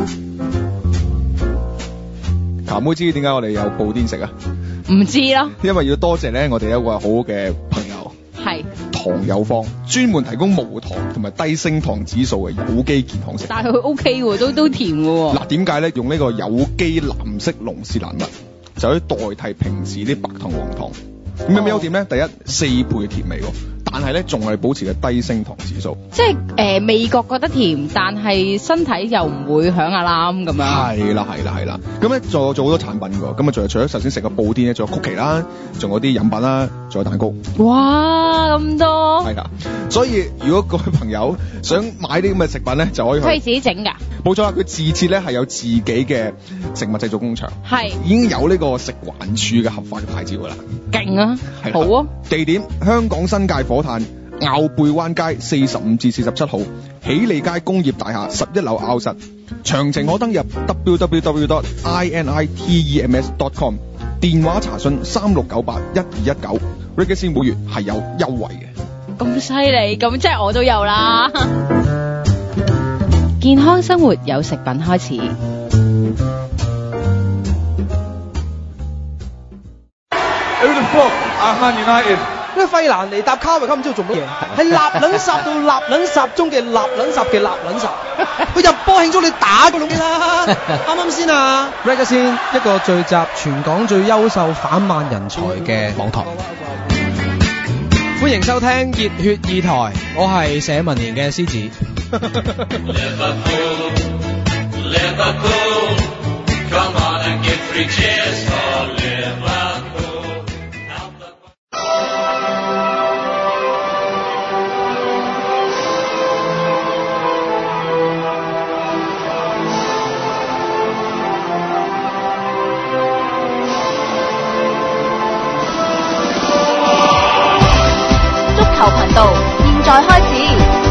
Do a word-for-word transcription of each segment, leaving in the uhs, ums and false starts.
譚妹知點解我哋有布甸食啊？ 唔知咯， 因為要多謝咧，我哋有一個好好嘅朋友， 係糖友坊，專門提供無糖同埋低升糖指數嘅有機健康食。 但係佢 O K 喎，都都甜嘅喎。 嗱，點解咧？用呢個有機藍色龍舌蘭蜜，就可以代替平時啲白糖黃糖。咁有咩優點咧？第一，四倍嘅甜味喎，但係咧仲係保持嘅低升糖指數。 即係誒、呃、味覺覺得甜，但係身體又唔會響阿籃咁樣。 係啦係啦係啦，咁咧仲有做好多產品㗎，咁啊仲有除咗頭先食個布甸咧，仲有曲奇啦，仲有啲飲品啦，仲有蛋糕。 哇，咁多！ 係啦，所以如果各位朋友想買啲咁嘅食品咧，就可以去。 佢係自己整㗎。 冇錯啦，佢自設咧係有自己嘅食物製造工場， 係已經有呢個食環署嘅合法嘅牌照㗎啦。 勁啊！ 係好啊！ 地點香港新界火炭坳背灣街四十五至四十七號喜利街工業大廈十一樓坳室，詳情可登入 w w w dot i n i t e m s dot com， 電話查詢三六九八一二一九 Regus 每月係有優惠嘅。 咁犀利，咁即係我都有啦。健康生活有食品開始。 呢個費蘭尼搭卡維卡唔知道做乜嘢，係立撚霎到立撚霎中嘅立撚霎嘅立撚霎，佢入波慶祝你打個龍機啦，啱啱先啊 Regus 先一個聚集全港最優秀反慢人才嘅網台，歡迎收聽熱血二台，我係社民連嘅獅子。 足球頻道現在開始。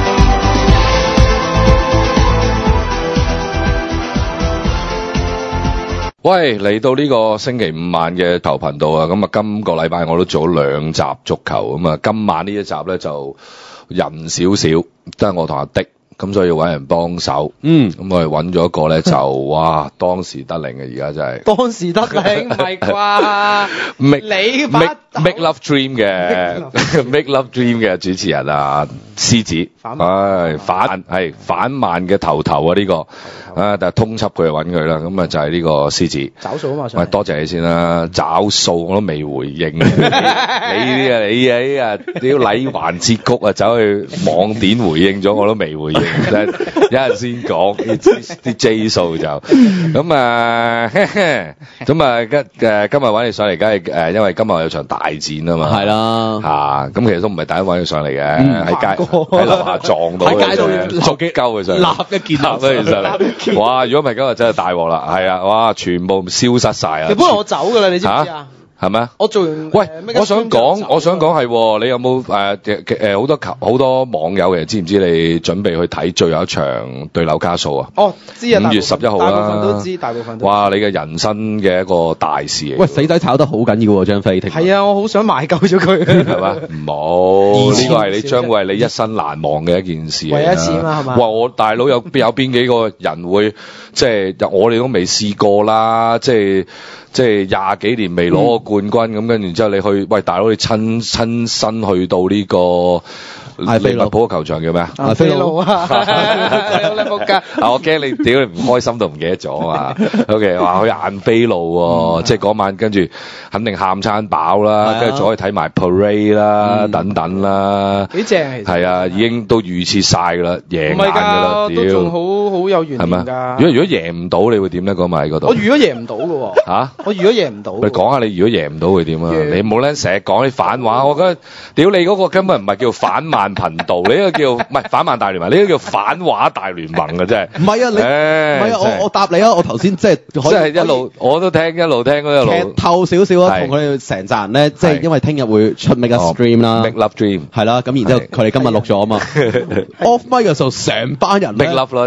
喂，嚟到呢個星期五晚嘅球頻道啊，咁啊，今個禮拜我都做咗兩集足球，咁啊，今晚呢一集咧就人少少，得我同阿迪。咁所以要揾人幫手，嗯，咁我哋揾咗一個咧就哇當時得令嘅，而家真係當時得令唔係啩？你 make make love dream 嘅 make love dream 嘅主持人啊，獅子，唉反係反慢嘅頭頭啊呢個，啊但係通緝佢就揾佢啦，咁啊就係呢個獅子找數啊嘛， 喂多謝你先啦，找數我都未回應，你啲啊你啊啲啊屌禮環節曲啊走去網點回應咗我都未回應。有人先講啲 J 數就咁啊，咁啊今誒今日揾你上嚟，梗係誒，因為今日有場大戰啊嘛，係啦嚇，咁其實都唔係第一揾佢上嚟嘅，喺街喺樓下撞到，喺街度捉鳩佢上嚟，立一件立咗佢上嚟，哇！如果唔係今日真係大鑊啦，係啊，哇！全部消失曬啊！ 你本來我走㗎啦，你知唔知啊？ 係咪啊？ 我做完喂，我想講，我想講係，你有冇誒誒好多球好多網友嘅知唔知你準備去睇最後一場對紐卡素啊？ 哦，知啊， 五月十一號啦， 大部分都知，大部分都知。 哇！你嘅人生嘅一個大事嚟。 喂，死仔炒得好緊要喎，張飛。 係啊，我好想賣夠咗佢。 係嘛？唔好，呢個係你將會係你一生難忘嘅一件事。 唯一一次嘛，係嘛？ 哇！我大佬有邊有邊幾個人會即係我哋都未試過啦，即係。即係廿幾年未攞過冠軍咁，跟住之後你去，喂大佬你親親身去到呢個利物浦嘅球場叫咩啊？ 阿飛路啊！你仆街！ 啊我驚你屌你唔開心都唔記得咗啊 ！OK， 話去晏飛路喎，即係嗰晚跟住肯定喊餐飽啦，跟住仲可以睇埋 parade 啦，等等啦， 幾正係啊，已經都預設晒㗎啦，贏硬㗎啦， 都仲好好有懸念㗎。 如果如果贏唔到，你會點咧？嗰晚喺嗰度， 我預咗贏唔到㗎喎。嚇！我預咗贏唔到。 你講下你如果贏唔到會點啊？你冇咧成日講啲反話，我覺得屌你嗰個根本唔係叫反慢頻道，你呢個叫唔係反慢大聯盟，你呢個叫反話大聯盟嘅真係。 唔係啊，你唔係啊，我我答你啊，我頭先即係即係一路我都聽一路聽嗰一路。 劇透少少啊，同佢哋成扎人咧，即係因為聽日會出 Make Love Dream 啦 ，Make Love Dream 係啦，咁然之後佢哋今日錄咗啊嘛。Off mic 嘅時候，成班人 Make Love 咯，就咁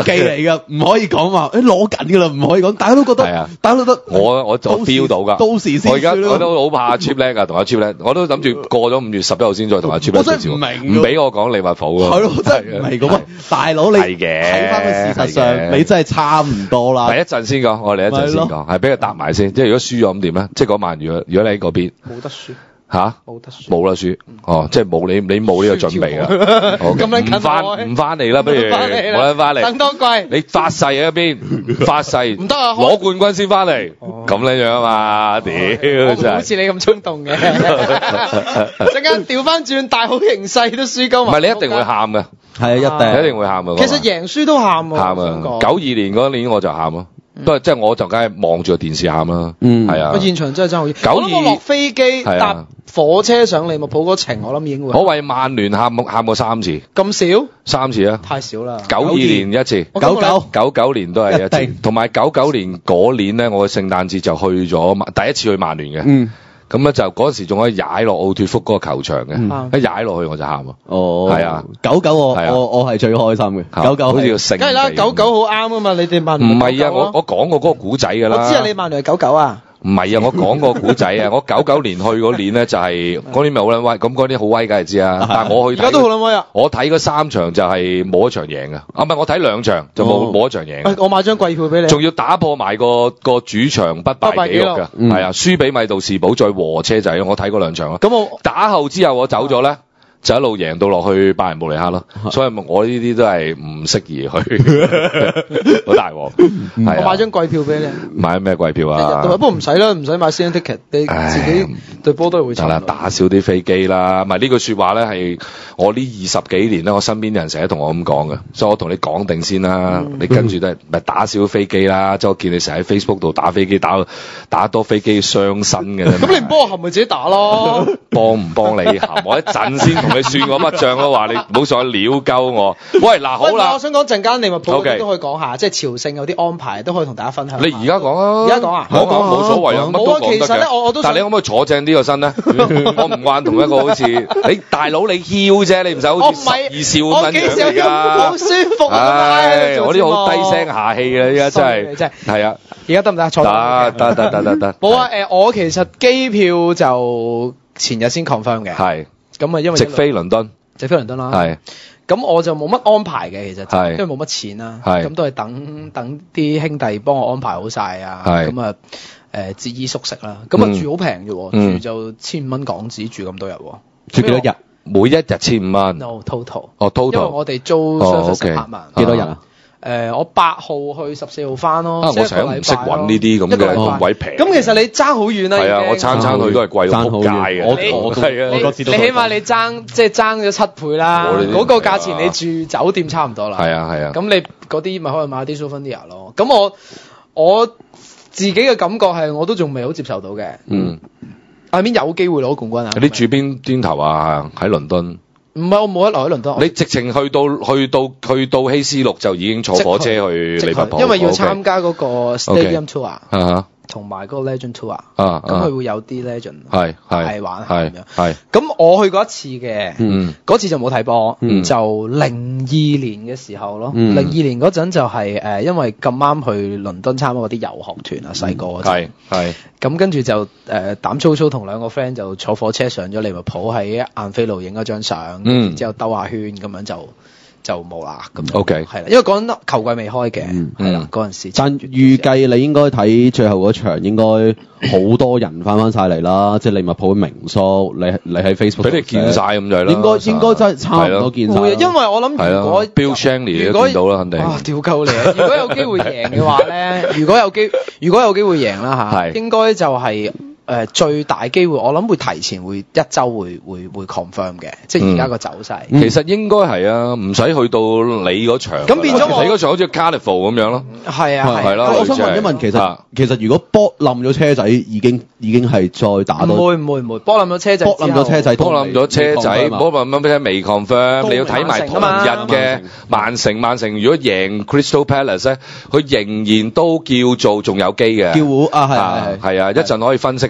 技嚟㗎，唔可以講話誒攞緊㗎啦，唔可以講，大家都覺得， 係啊大家都覺得我我我 feel 到㗎， 到時先我而家算啦我都好怕阿 Cheap 咧㗎，同阿 Cheap 咧，我都諗住過咗五月十一號先再同阿 Cheap 咧我真係少少唔明㗎唔俾我講利物浦㗎。 係咯，真係唔係咁啊！大佬你係嘅睇翻佢事實係嘅上，你真係差唔多啦。 第一陣先講，我哋一陣先咪講，係俾佢答埋先。即係如果輸咗咁點咧？即係嗰晚，如果如果你喺嗰邊冇得輸， 吓， 冇得輸， 冇啦輸，哦，即係冇你你冇呢個準備㗎。好咁樣近唔翻我唔翻嚟啦，不如唔返嚟啦冇得翻嚟。 等多季， 你發誓喺一邊發誓， 唔得啊攞冠軍先翻嚟，咁樣樣啊嘛，屌我唔真係。 好似你咁衝動嘅，陣間調翻轉大好形勢都輸鳩埋。 唔係你一定會喊嘅， 係啊，一你定一定會喊嘅。 其實贏輸都喊喎， 喊我想講啊！九二年嗰年我就喊咯，不過即係我就梗係望住個電視喊啦， 嗯係啊我。現場真係真係好熱。 九二我諗我落飛機係啊搭火車上利物浦嗰程，我諗已經會我為曼聯喊喊過三次， 咁少， 三次啊！ 太少啦。 九二年一次， 我九九九九年都係一次一定， 同埋九九年嗰年咧，我嘅聖誕節就去咗曼第一次去曼聯嘅。 嗯， 咁咧就嗰時仲可以踩落奧脱福嗰個球場嗯嘅，一踩落去我就喊啊！ 哦， 係啊， 九九我係啊我我係最開心嘅，九九好似個係聖地咁。 梗係啦，九九好啱啊嘛！你哋曼聯唔係啊，我我我講過嗰個古仔㗎啦。 我知啊，你曼聯係九九啊。 唔係啊，我講個古仔啊，我九九年去嗰年咧就係嗰年咪好撚威，咁嗰啲好威梗係知啊。但係我去睇而家都好撚威啊！ 我睇嗰三場就係冇一場贏嘅，啊唔係我睇兩場就冇哦冇一場贏嘅， 喂我買張貴票俾你。 仲要打破埋個個主場不敗紀錄㗎， 嗯係啊，輸俾米杜士堡再和車仔，我睇嗰兩場咯。 咁我打後之後我走咗咧。就一路贏到落去拜仁慕尼黑咯，所以我呢啲都係唔適宜去，好大鑊。係啊我買張貴票俾你。 買咩貴票啊？ 不過唔使啦，唔使買 season ticket，你自己對波都係會得啦，打少啲飛機啦。唔係呢句説話咧，係我呢二十幾年咧，我身邊啲人成日同我咁講嘅，所以我同你講定先啦。你跟住都係咪打少飛機啦？即係我見你成日喺 Facebook 度打飛機，打打多飛機傷身嘅啫。 咁你唔幫我含咪自己打咯。 幫唔幫你含？我一陣先同你算嗰筆帳咯，話你唔好再撩鳩我。喂，嗱好喂啦我，想講陣間利物浦嗰 OK 啲都可以講下，即係朝聖有啲安排都可以同大家分享下。 你而家講啊， 而家講啊講啊，冇所謂啊，乜都冇啊講得其實咧嘅。 我我都想但係你可唔可以坐正啲個身咧？我唔慣同一個好似你大佬你囂啫，你唔使好似十二少咁我幾時有樣咁好㗎。 舒服啊？ 唉，我啲好低聲下氣嘅，依家真係真係係啊， 而家得唔得？坐得得得得得得。 冇啊！誒，我其實機票就前日先 confirm 嘅， 係咁啊，因為直飛倫敦， 直飛倫敦啦。 係咁我就冇乜安排嘅，其實就係因為冇乜錢啦， 係咁都係等等啲兄弟幫我安排好晒啊， 係咁啊誒節衣縮食啦，咁啊嗯住好平啫喎， 嗯住就千五蚊港紙住咁多日喎， 住幾多日？ 每一日千五蚊。 ？No total， 哦因為 ，total。 我哋租哦雙 ，OK 十八萬， 幾多日啊？ 誒我八號去十四號翻咯， 啊！ 即係我成日都唔識揾呢啲咁嘅一個禮拜咁鬼平。 咁其實你爭好遠啦， 係啊， 已經我餐餐去都係貴到撲街嘅。 我你我係啊你我嗰次都你起碼你爭即係爭咗七倍啦， 我呢啲嗰個價錢你住酒店差唔多啦。 係啊係啊。 咁你嗰啲咪可以買啲 souvenir 咯。咁我我自己嘅感覺係我都仲未好接受到嘅。 嗯， 下面有機會攞冠軍啊！ 你住邊邊頭啊？喺倫敦。 唔係我冇得留喺倫敦， 你直情去到去到去到希斯路就已經坐火車去直利物浦， 因為要 OK 參加嗰個 Stadium Tour 啊哈同埋嗰個 Legend Tour， 啊咁佢會有啲 Legend 係係係玩下咁係樣。 係咁我去過一次嘅， 嗯嗰次就冇睇波， 嗯就零二年嘅時候咯。 嗯零二年嗰陣就係、誒，因為咁啱去倫敦參加嗰啲遊學團啊，細個嗰陣係係咁跟住就誒、呃、膽粗粗同兩個 friend 就坐火車上咗利物浦喺晏菲路影咗張相， 嗯然之後兜下圈咁樣就就冇啦咁樣。 OK 係啦，因為嗰陣球季未開嘅， 嗯係啦嗯嗰陣時。 但預計你應該睇最後嗰場應該好多人翻翻晒嚟啦，即係利物浦嘅名宿，你你喺 Facebook 俾你見晒咁就係啦。 應該應該真係差唔多見晒啦。 會，因為我諗係如果咯，Bill Shankly 你如果都見到啦，肯定。 啊，屌鳩你啊！如果有機會贏嘅話咧，如果有機如果有機會贏啦嚇， 係應該就係、誒、最大機會，我諗會提前會一週會會會 confirm 嘅，即係而家個走勢。 其實應該係啊，唔使去到你嗰場㗎啦。 咁變咗我你嗰場好似 Carnival 咁樣咯。 係啊係係咯啊， 我想問一問，其實啊其實如果波冧咗車仔，已經已經係再打到唔會唔會唔會，波冧咗車仔之後， 波冧咗車仔， 波冧咗車仔，波冧咗車未 confirm，你要睇埋同日嘅曼城。曼城如果贏 Crystal Palace 咧，佢仍然都叫做仲有機嘅。 叫糊啊，係係係係啊，一陣可以分析下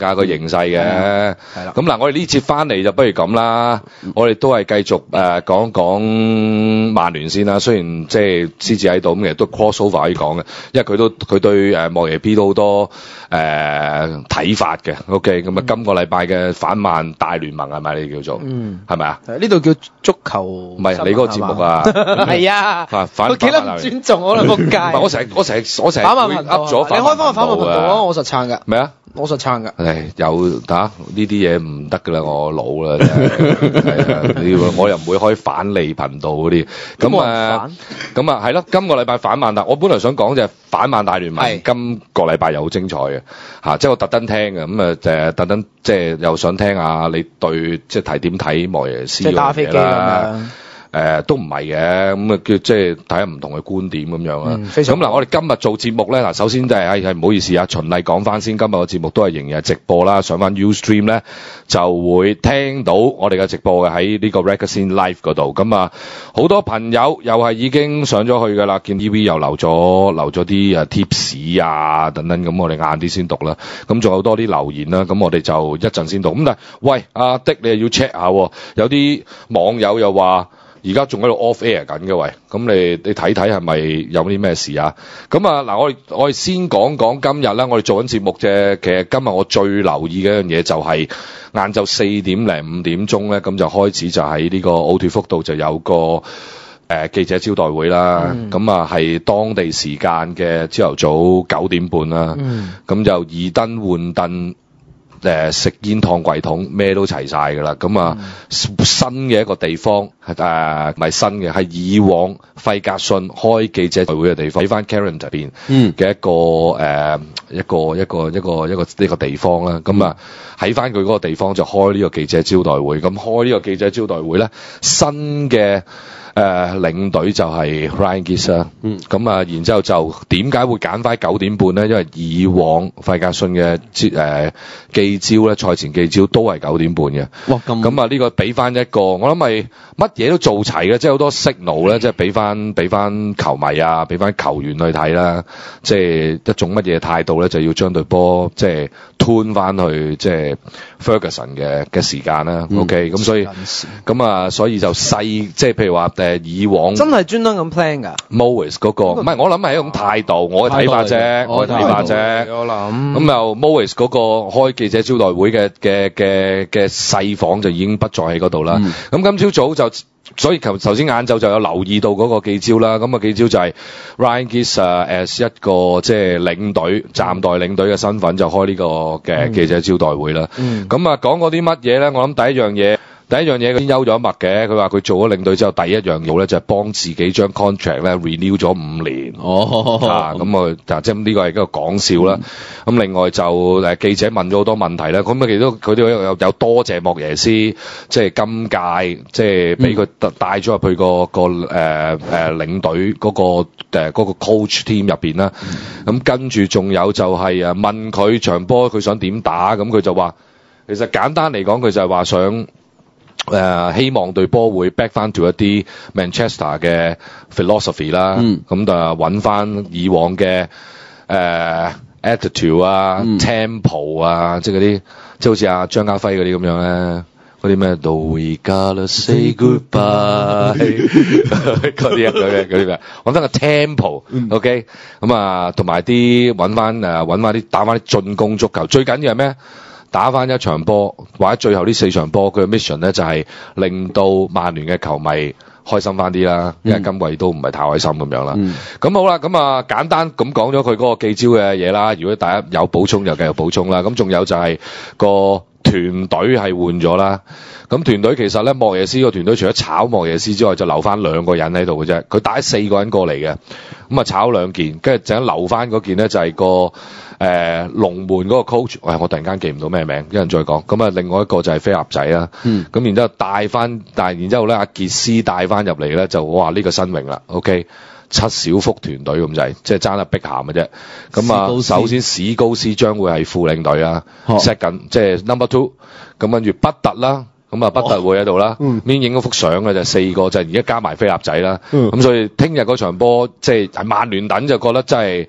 㗎個形勢嘅。 係啦。 咁嗱，我哋呢節翻嚟就不如咁啦，我哋都係繼續誒、呃、講講曼聯先啦。雖然即係獅子喺度，咁其實都 cross over 可以講嘅，因為佢都佢對誒莫耶 B 都好多誒睇、呃、法嘅。OK，咁啊、嗯，今個禮拜嘅反曼大聯盟係咪你叫做？嗯，係咪啊？ 呢度叫足球，唔係你嗰個節目啊？ 係啊，佢幾得唔尊重我啦，仆街！ 唔係我成日我成日我成日會噏咗， 你開翻個反曼頻道啊！我實撐㗎。 咩啊？ 我實撐㗎。 誒有嚇呢啲嘢唔得㗎啦，我老啦真係。係啊，你我又唔會開反利頻道嗰啲。咁誒，咁啊係咯，今個禮拜反曼大，我本來想講就係反曼大聯盟，今個禮拜又好精彩嘅嚇，即係我特登聽嘅，咁啊誒特登即係又想聽下你對即係睇點睇莫耶斯嗰樣嘢啦。誒、呃、都唔係嘅，咁啊叫即係睇下唔同嘅觀點咁樣啦。咁嗱、嗯，我哋今日做節目咧，嗱首先就係係唔好意思啊，循例講翻先，今日個節目都係仍然係直播啦，上翻 Ustream 咧就會聽到我哋嘅直播嘅喺呢個 Ragazine Live 嗰度。咁啊，好多朋友又係已經上咗去㗎啦，見 T V 又留咗留咗啲誒 tips 啊等等，咁我哋晏啲先讀啦。咁仲有多啲留言啦，咁我哋就一陣先讀。咁但係喂，阿的你又要 check 下，有啲網友又話。而家仲喺度 off air 緊嘅喂，咁你你睇睇係咪有啲咩事啊？咁啊嗱，我哋我哋先講講今日啦，我哋做緊節目啫。其實今日我最留意嘅一樣嘢就係晏晝四點零五點鐘咧，咁就開始就喺呢個奧脱福道就有個誒、呃、記者招待會啦。咁啊係當地時間嘅朝頭早九點半啦。咁、嗯、就二燈換燈。誒、呃、食煙燙櫃桶咩都齊晒㗎啦，咁啊、嗯、新嘅一個地方係誒唔係新嘅，係以往費格遜開記者會嘅地方，喺翻 Carrington 入邊嘅一個誒、呃、一個一個一個一個呢個地方啦，咁啊喺翻佢嗰個地方就開呢個記者招待會，咁開呢個記者招待會咧，新嘅。誒、呃、領隊就係 Ryan Giggs 啦，咁啊，然之後就點解會揀翻九點半咧？因為以往費格遜嘅誒記招咧，賽前記招都係九點半嘅。哇，咁咁啊，呢個俾翻一個，我諗係乜嘢都做齊嘅，即係好多 signal 咧，即係俾翻俾翻球迷啊，俾翻球員去睇啦，即係一種乜嘢態度咧，就要將隊波即係 turn 翻去即係 Ferguson 嘅嘅時間啦。嗯、OK，咁所以咁啊，所以就細即係譬如話。誒以往真係專登咁 plan 㗎 Moyes 嗰個唔係，我諗係一種態度，我嘅睇法啫，我嘅睇法啫。我諗咁又 Moyes 嗰個開記者招待會嘅嘅嘅嘅細房就已經不再喺嗰度啦。咁今朝早就所以頭頭先晏晝就有留意到嗰個記招啦。咁個記招就係 Ryan Giggs as 一個即係領隊暫代領隊嘅身份就開呢個嘅記者招待會啦。咁啊講過啲乜嘢咧？我諗第一樣嘢。第一樣嘢佢先休咗一默嘅，佢話佢做咗領隊之後，第一樣嘢咧就係幫自己將 contract 咧 renew 咗五年。哦，嚇咁啊，嗱即係呢個係一個講笑啦。咁、嗯、另外就誒記者問咗好多問題啦，咁啊其實都佢都有有多謝莫耶斯，即係今屆即係俾佢帶咗入去個個誒誒領隊嗰個誒嗰個 coach team 入邊啦。咁跟住仲有就係誒問佢場波佢想點打，咁佢就話其實簡單嚟講，佢就係話想。誒、呃、希望隊波會 back 翻 to 一啲 Manchester 嘅 philosophy 啦，咁就揾翻以往嘅誒、呃、attitude 啊、嗯、tempo 啊，即係嗰啲，即係好似阿張家輝嗰啲咁樣咧，嗰啲咩 Do we gotta say goodbye 嗰啲啊，嗰啲嗰啲咩，揾翻個 tempo，OK，咁啊，同埋啲揾翻誒揾翻啲打翻啲進攻足球，最緊要係咩？打翻一場波，或者最後呢四場波，佢嘅 mission 咧就係、是、令到曼聯嘅球迷開心翻啲啦，因為今季都唔係太開心咁樣啦。咁、嗯、好啦，咁啊簡單咁講咗佢嗰個記招嘅嘢啦。如果大家有補充就繼續補充啦。咁仲有就係個團隊係換咗啦。咁團隊其實咧，莫耶斯個團隊除咗炒莫耶斯之外，就留翻兩個人喺度嘅啫。佢帶四個人過嚟嘅，咁啊炒兩件，跟住陣留翻嗰件咧就係、是、個。誒、呃、龍門嗰個 coach，喂，我突然間記唔到咩名，一陣再講。咁啊，另外一個就係菲臘仔啦。嗯。咁然之後帶翻，但係然之後咧，阿傑斯帶翻入嚟咧，就哇呢、這個新穎啦。OK，七小福團隊咁滯，即係爭得碧咸嘅啫。咁啊，首先史高斯將會係副領隊啊 set 緊，即係 number two。咁跟住畢特啦，咁啊畢特會喺度啦。嗯。邊影嗰幅相嘅就四個，就而家加埋菲臘仔啦。嗯。咁所以聽日嗰場波，即係係曼聯等就覺得真係。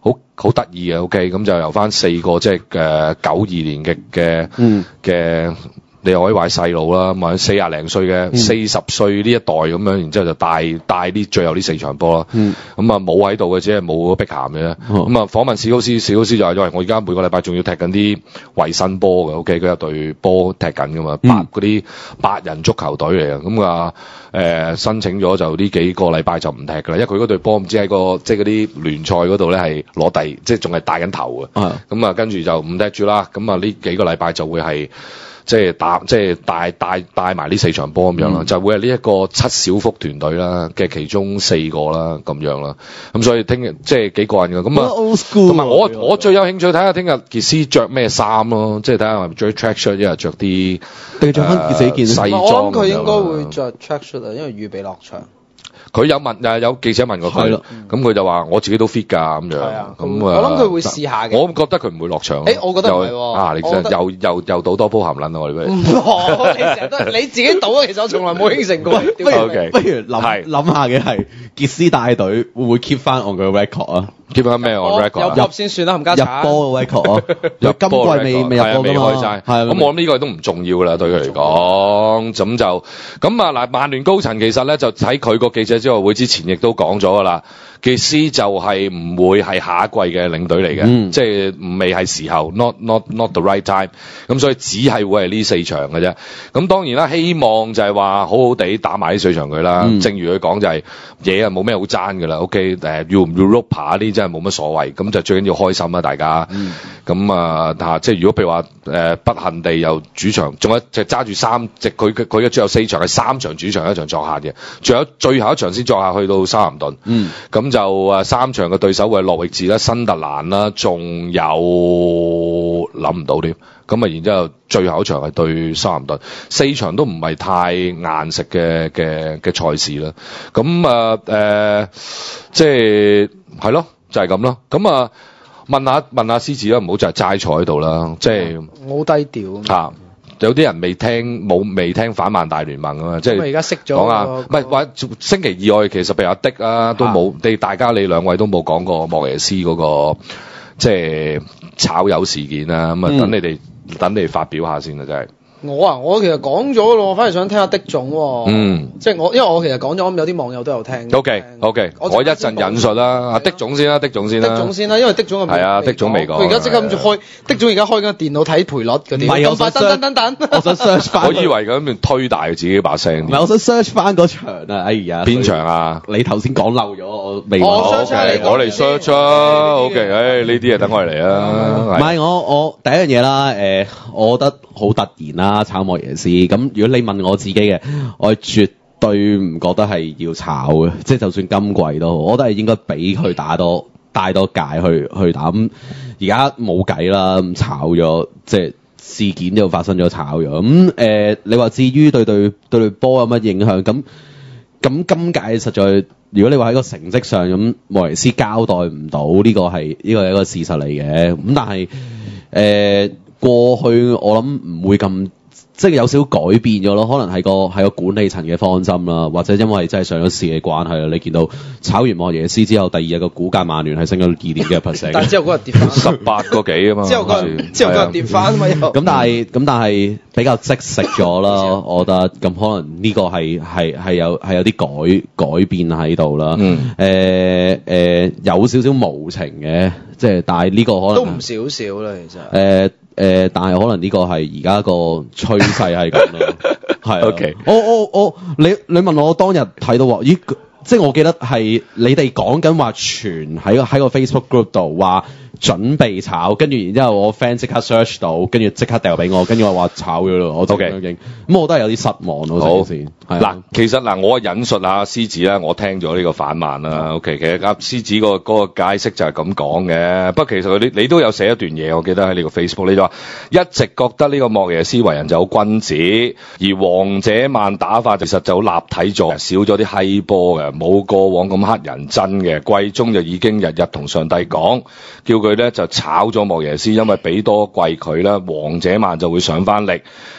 好好得意嘅 OK， 咁就由翻四個即係誒九二年嘅嘅嘅。你又可以話細路啦，咁啊四廿零歲嘅四十歲呢一代咁樣，然之後就帶帶啲最後呢四場波啦。咁啊冇喺度嘅，只係冇碧咸嘅啫。咁啊訪問史高斯，史高斯就係因為我而家每個禮拜仲要踢緊啲衛生波嘅 ，OK， 佢有隊波踢緊噶嘛，八嗰啲八人足球隊嚟嘅。咁啊誒申請咗就呢幾個禮拜就唔踢㗎啦，因為佢嗰隊波唔知喺個即係嗰啲聯賽嗰度咧係攞第，即係仲係帶緊頭嘅。咁啊跟住就唔踢住啦。咁啊呢幾個禮拜就會係。即係打，即係帶帶帶埋呢四場波咁樣啦，嗯、就會係呢一個七小福團隊啦嘅其中四個啦咁樣啦。咁所以聽日即係幾過癮㗎。咁啊，同埋我我最有興趣睇下聽日傑斯着咩衫咯，即係睇下係咪着 track shirt，一係着啲定係着翻自己件西裝。 我諗佢應該會着 track shirt 啊，因為預備落場。佢有問誒有記者問過佢，咁佢就話我自己都 fit 㗎咁樣。咁我諗佢會試下嘅。 我覺得佢唔會落場。 誒，我覺得唔係喎。 啊，你真係又又又賭多鋪鹹撚啊！我哋不如。 唔好，你成日都你自己賭啊！其實我從來冇應承過。不如不如諗諗下嘅係傑斯帶隊會唔會 keep 翻我嘅 record 啊 ？keep 翻咩我 record？ 入入先算啦，冚家鏟。 入波嘅 record 啊！入今季未未入波㗎嘛？係咁， 我諗呢個都唔重要㗎啦，對佢嚟講。咁就咁啊嗱，曼聯高層其實咧就喺佢個記者招待會之前亦都講咗㗎啦。傑斯就係唔會係下一季嘅領隊嚟嘅，嗯、即係未係時候 ，not not not the right time。咁所以只係會係呢四場嘅啫。咁當然啦，希望就係話好好地打埋呢四場佢啦。嗯、正如佢講就係嘢啊冇咩好爭㗎啦。OK， 誒要唔要 Europa 呢？真係冇乜所謂。咁就最緊要開心啦，大家。咁、嗯、啊嚇，即係如果譬如話誒、呃、不幸地又主場，仲有就揸住三隻，佢佢佢嘅最後四場係三場主場一場作客嘅，仲有最後一場先作客去到修咸頓。嗯，咁。就誒三場嘅對手會係諾域治啦、新特蘭啦，仲有諗唔到添。咁啊，然之後最後一場係對修咸頓，四場都唔係太硬食嘅嘅嘅賽事啦。咁啊誒，即係係咯，就係咁咯。咁啊，問下問下獅子啦，唔好就係齋坐喺度啦。即係好低調啊！有啲人未聽冇未聽反曼大聯盟啊嘛，即係而家識咗講啊，唔係話星期二我哋其實譬如阿的啊都冇，你大家你兩位都冇講過莫耶斯嗰個即係炒魷事件啊，咁啊等你哋等你哋發表下先啊，真係。 我啊，我其實講咗咯，我反而想聽下的總喎。嗯，即係我，因為我其實講咗，咁有啲網友都有聽。 O K，O K，我一陣引述啦，阿的總先啦，的總先啦。 的總先啦，因為的總係啊，的總未講。 佢而家即刻諗住開，的總而家開緊電腦睇賠率嗰啲。 唔係，我想等等等等。 我想 search 翻。 我以為咁樣推大自己把聲。 唔係，我想 search 翻嗰場啊！哎呀， 邊場啊？ 你頭先講漏咗，我未。 我 search 嚟， 我嚟 search 啊。O K，誒呢啲啊等我嚟啊。 唔係我我第一樣嘢啦，誒，我覺得好突然啦，炒莫耶斯。咁如果你問我自己嘅，我絕對唔覺得係要炒嘅，即係就算今季都好，我都係應該俾佢打多帶多屆去去打。咁而家冇計啦，咁炒咗，即係事件就發生咗，炒咗。咁、嗯、誒、呃，你話至於對對對對波有乜影響？咁咁今屆實在，如果你話喺個成績上咁，莫耶斯交代唔到，呢、這個係呢、這個係一個事實嚟嘅。咁但係誒、呃、過去我諗唔會咁。即係有少少改變咗咯，可能係個係個管理層嘅方針啦，或者因為真係上咗市嘅關係啦。你見到炒完莫耶斯之後，第二日個股價曼聯係升咗二點幾 percent， 但係之後嗰日跌翻十八個幾啊嘛。 之後嗰日之後嗰日跌翻啊嘛。 咁但係咁但係比較即食咗啦，我覺得咁可能呢個係係係有係有啲改改變喺度啦。嗯。誒誒、呃呃、有少少無情嘅，即係但係呢個可能都唔少少啦，其實。誒、 呃。誒、呃，但係可能呢個係而家個趨勢係咁咯，係。O K，我我我，你你問我當日睇到話，咦，即係我記得係你哋講緊話傳喺喺個 Facebook group 度話準備炒，跟住然之後我 friend 即刻 search 到，跟住即刻掉俾我，跟住我話炒咗咯，我 OK，咁我都係有啲失望咯， 好先。 嗱，其實嗱，我引述下獅子啦，我聽咗呢個反曼啦。OK，其實阿獅子個嗰個解釋就係咁講嘅。不過其實你你都有寫一段嘢，我記得喺你個 Facebook，你就話一直覺得呢個莫耶斯為人就好君子，而王者曼打法其實就好立體咗，少咗啲閪波嘅，冇過往咁黑人憎嘅。季中就已經日日同上帝講，叫佢咧就炒咗莫耶斯，因為俾多季佢咧，王者曼就會上翻力。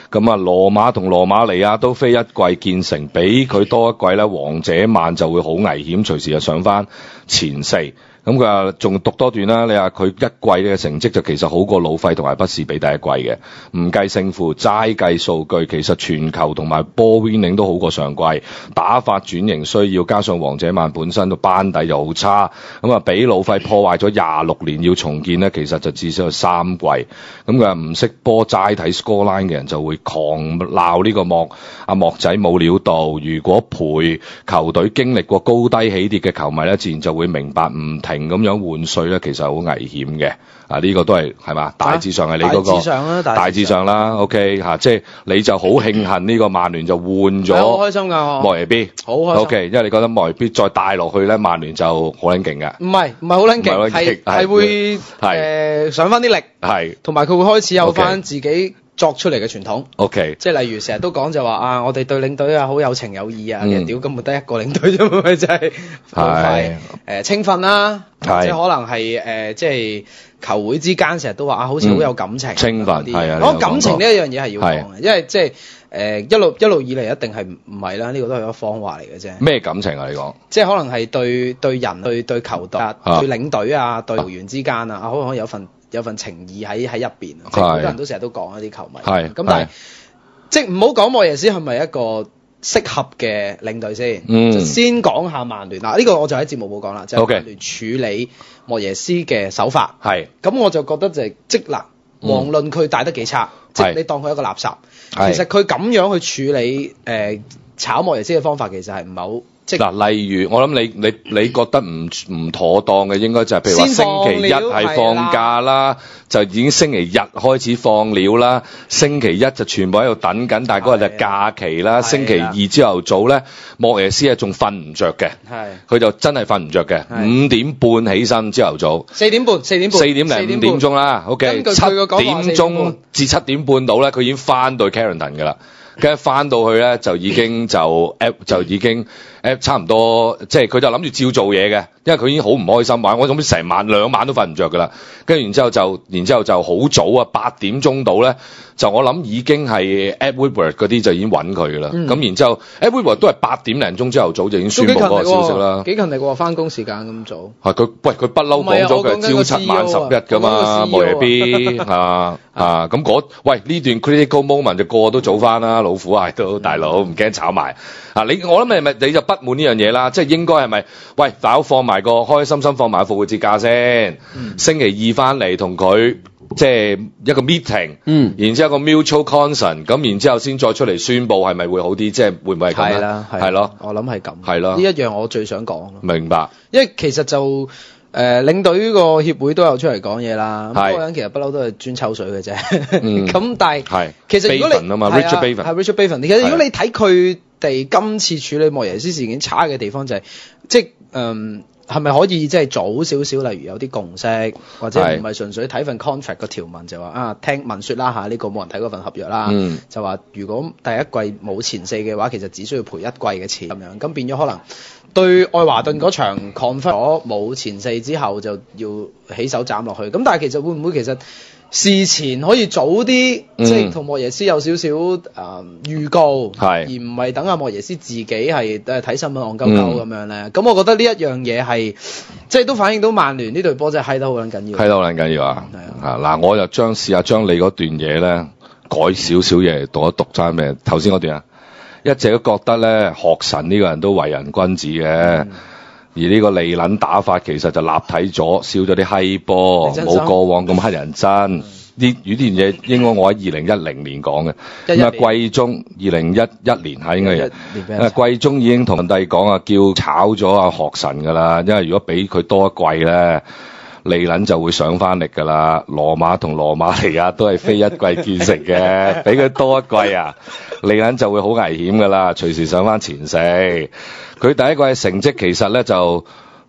咁啊，羅馬同羅馬尼亞都非一季建成，比佢多一季咧，王者曼就會好危險，隨時就上翻前四。咁佢話仲讀多段啦，你話佢一季嘅成績就其實好過魯費同埋畢士比第一季嘅，唔計勝負，齋計數據，其實傳球同埋波 winning 都好過上季，打法轉型需要，加上王者曼本身個班底又好差，咁啊俾魯費破壞咗廿六年要重建呢，其實就至少有三季。咁佢話唔識波齋睇 scoreline 嘅人就會狂鬧呢個莫阿莫仔冇料到，如果陪球隊經歷過高低起跌嘅球迷呢，自然就會明白唔停咁樣換帥咧，其實好危險嘅。啊，呢、這個都係係嘛，大致上係你嗰、那個、 大致上啦， 大致上啦。OK 嚇、啊，即係你就好慶幸呢個曼聯就換咗， 好開心㗎， 莫耶 B， 好開心。 OK，因為你覺得莫耶 B 再帶落去咧，曼聯就好撚勁㗎。 唔係唔係好撚勁，係係會誒上翻啲力，係同埋佢會開始有翻自己作出嚟嘅傳統 ，OK， 即係例如成日都講就話啊，我哋對領隊啊好有情有義啊，其實屌根本得一個領隊啫嘛，咪就係係誒青訓啦，即係可能係誒即係球會之間成日都話啊，好似好有感情， 青訓係啊， 我感情呢一樣嘢係要講嘅，因為即係誒一路一路以嚟一定係唔係啦，呢個都係一個謊話嚟嘅啫。咩感情啊？你講即係可能係對對人、對對球隊、對領隊啊、對球員之間啊，可能有份。有份情義喺喺入邊，即係好多人都成日都講一啲球迷，咁但係即係唔好講莫耶斯係咪一個適合嘅領隊先，嗯、就先講下曼聯嗱，呢、呢個我就喺節目冇講啦，就係、是、曼聯處理莫耶斯嘅手法，係咁、okay. 我就覺得就係即嗱，遑論佢帶得幾差，嗯、即係你當佢一個垃圾，其實佢咁樣去處理誒、呃、炒莫耶斯嘅方法其實係唔係好。 嗱，例如我諗你你你覺得唔唔妥當嘅，應該就係譬如話星期一係放假啦，就已經星期日開始放料啦，星期一就全部喺度等緊，但係嗰日就假期啦，星期二朝頭早咧，莫耶斯啊仲瞓唔着嘅，佢就真係瞓唔着嘅，五點半起身朝頭早， 四點半，四點半， 四點零五點鐘啦 ，OK，七點鐘至七點半到咧，佢已經翻到 Carrington 㗎啦。跟住翻到去咧，就已經就 app 就已經 app 差唔多，即係佢就諗住照做嘢嘅，因為佢已經好唔開心玩，我諗成晚兩晚都瞓唔着㗎啦。跟住然之後就，然之後就好早啊，八點鐘到咧，就我諗已經係 Ed Woodward 嗰啲就已經揾佢㗎啦。咁、嗯、然之後 Ed Woodward 都係八點零鐘朝頭早就已經宣布嗰個消息啦。 幾勤力喎，翻工時間咁早。 係佢喂佢不嬲講咗佢係朝七晚十一㗎嘛，莫耶 B 啊啊咁嗰喂呢段 critical moment 就個個都早翻啦。老虎係都大佬唔驚炒埋啊！你我諗你咪你就不滿呢樣嘢啦，即係應該係咪？喂，大佬放埋個開開心心放埋個復活節假先，嗯、星期二翻嚟同佢即係一個 meeting，嗯，然之後個 mutual consent，咁然之後先再出嚟宣佈係咪會好啲？即係會唔會係咁咧？係啦，係咯， 我諗係咁， 係咯， 呢一樣我最想講。 明白， 因為其實就。誒、呃、領隊個協會都有出嚟講嘢啦，咁嗰個人其實不嬲都係專抽水嘅啫。咁、嗯、但係其實如果你係 Richard Bavin，係 Richard Bavin。其實如果你睇佢哋今次處理莫耶斯事件差嘅地方就係、是，即係嗯係咪可以即係早少少？例如有啲共識，或者唔係純粹睇份 contract 個條文就話啊聽聞説啦嚇，呢、這個冇人睇嗰份合約啦，嗯、就話如果第一季冇前四嘅話，其實只需要賠一季嘅錢咁樣，咁變咗可能。對愛華頓嗰場 confirm 咗冇前四之後就要起手斬落去，咁但係其實會唔會其實事前可以早啲，嗯、即係同莫耶斯有少少誒預告，而唔係等阿莫耶斯自己係誒睇新聞戇鳩鳩咁樣咧？咁、嗯、我覺得呢一樣嘢係即係都反映到曼聯呢隊波真係閪得好撚緊要，閪得好撚緊要啊！啊嗱，我就將試下將你嗰段嘢咧改少少嘢讀一讀齋咩？頭先嗰段啊。一直都覺得咧，學神呢個人都為人君子嘅，嗯、而呢個利撚打法其實就立體咗，少咗啲閪波，冇過往咁乞人憎。呢呢段嘢應該我喺二零一零年講嘅，咁啊季中二零一一年嚇應該係，啊季中已經同人哋講啊，叫炒咗阿學神㗎啦，因為如果俾佢多一季咧。利撚就會上翻力㗎啦，羅馬同羅馬尼亞都係非一季建成嘅，俾佢多一季啊，利撚就會好危險㗎啦，隨時上翻前四。佢第一季嘅成績其實咧就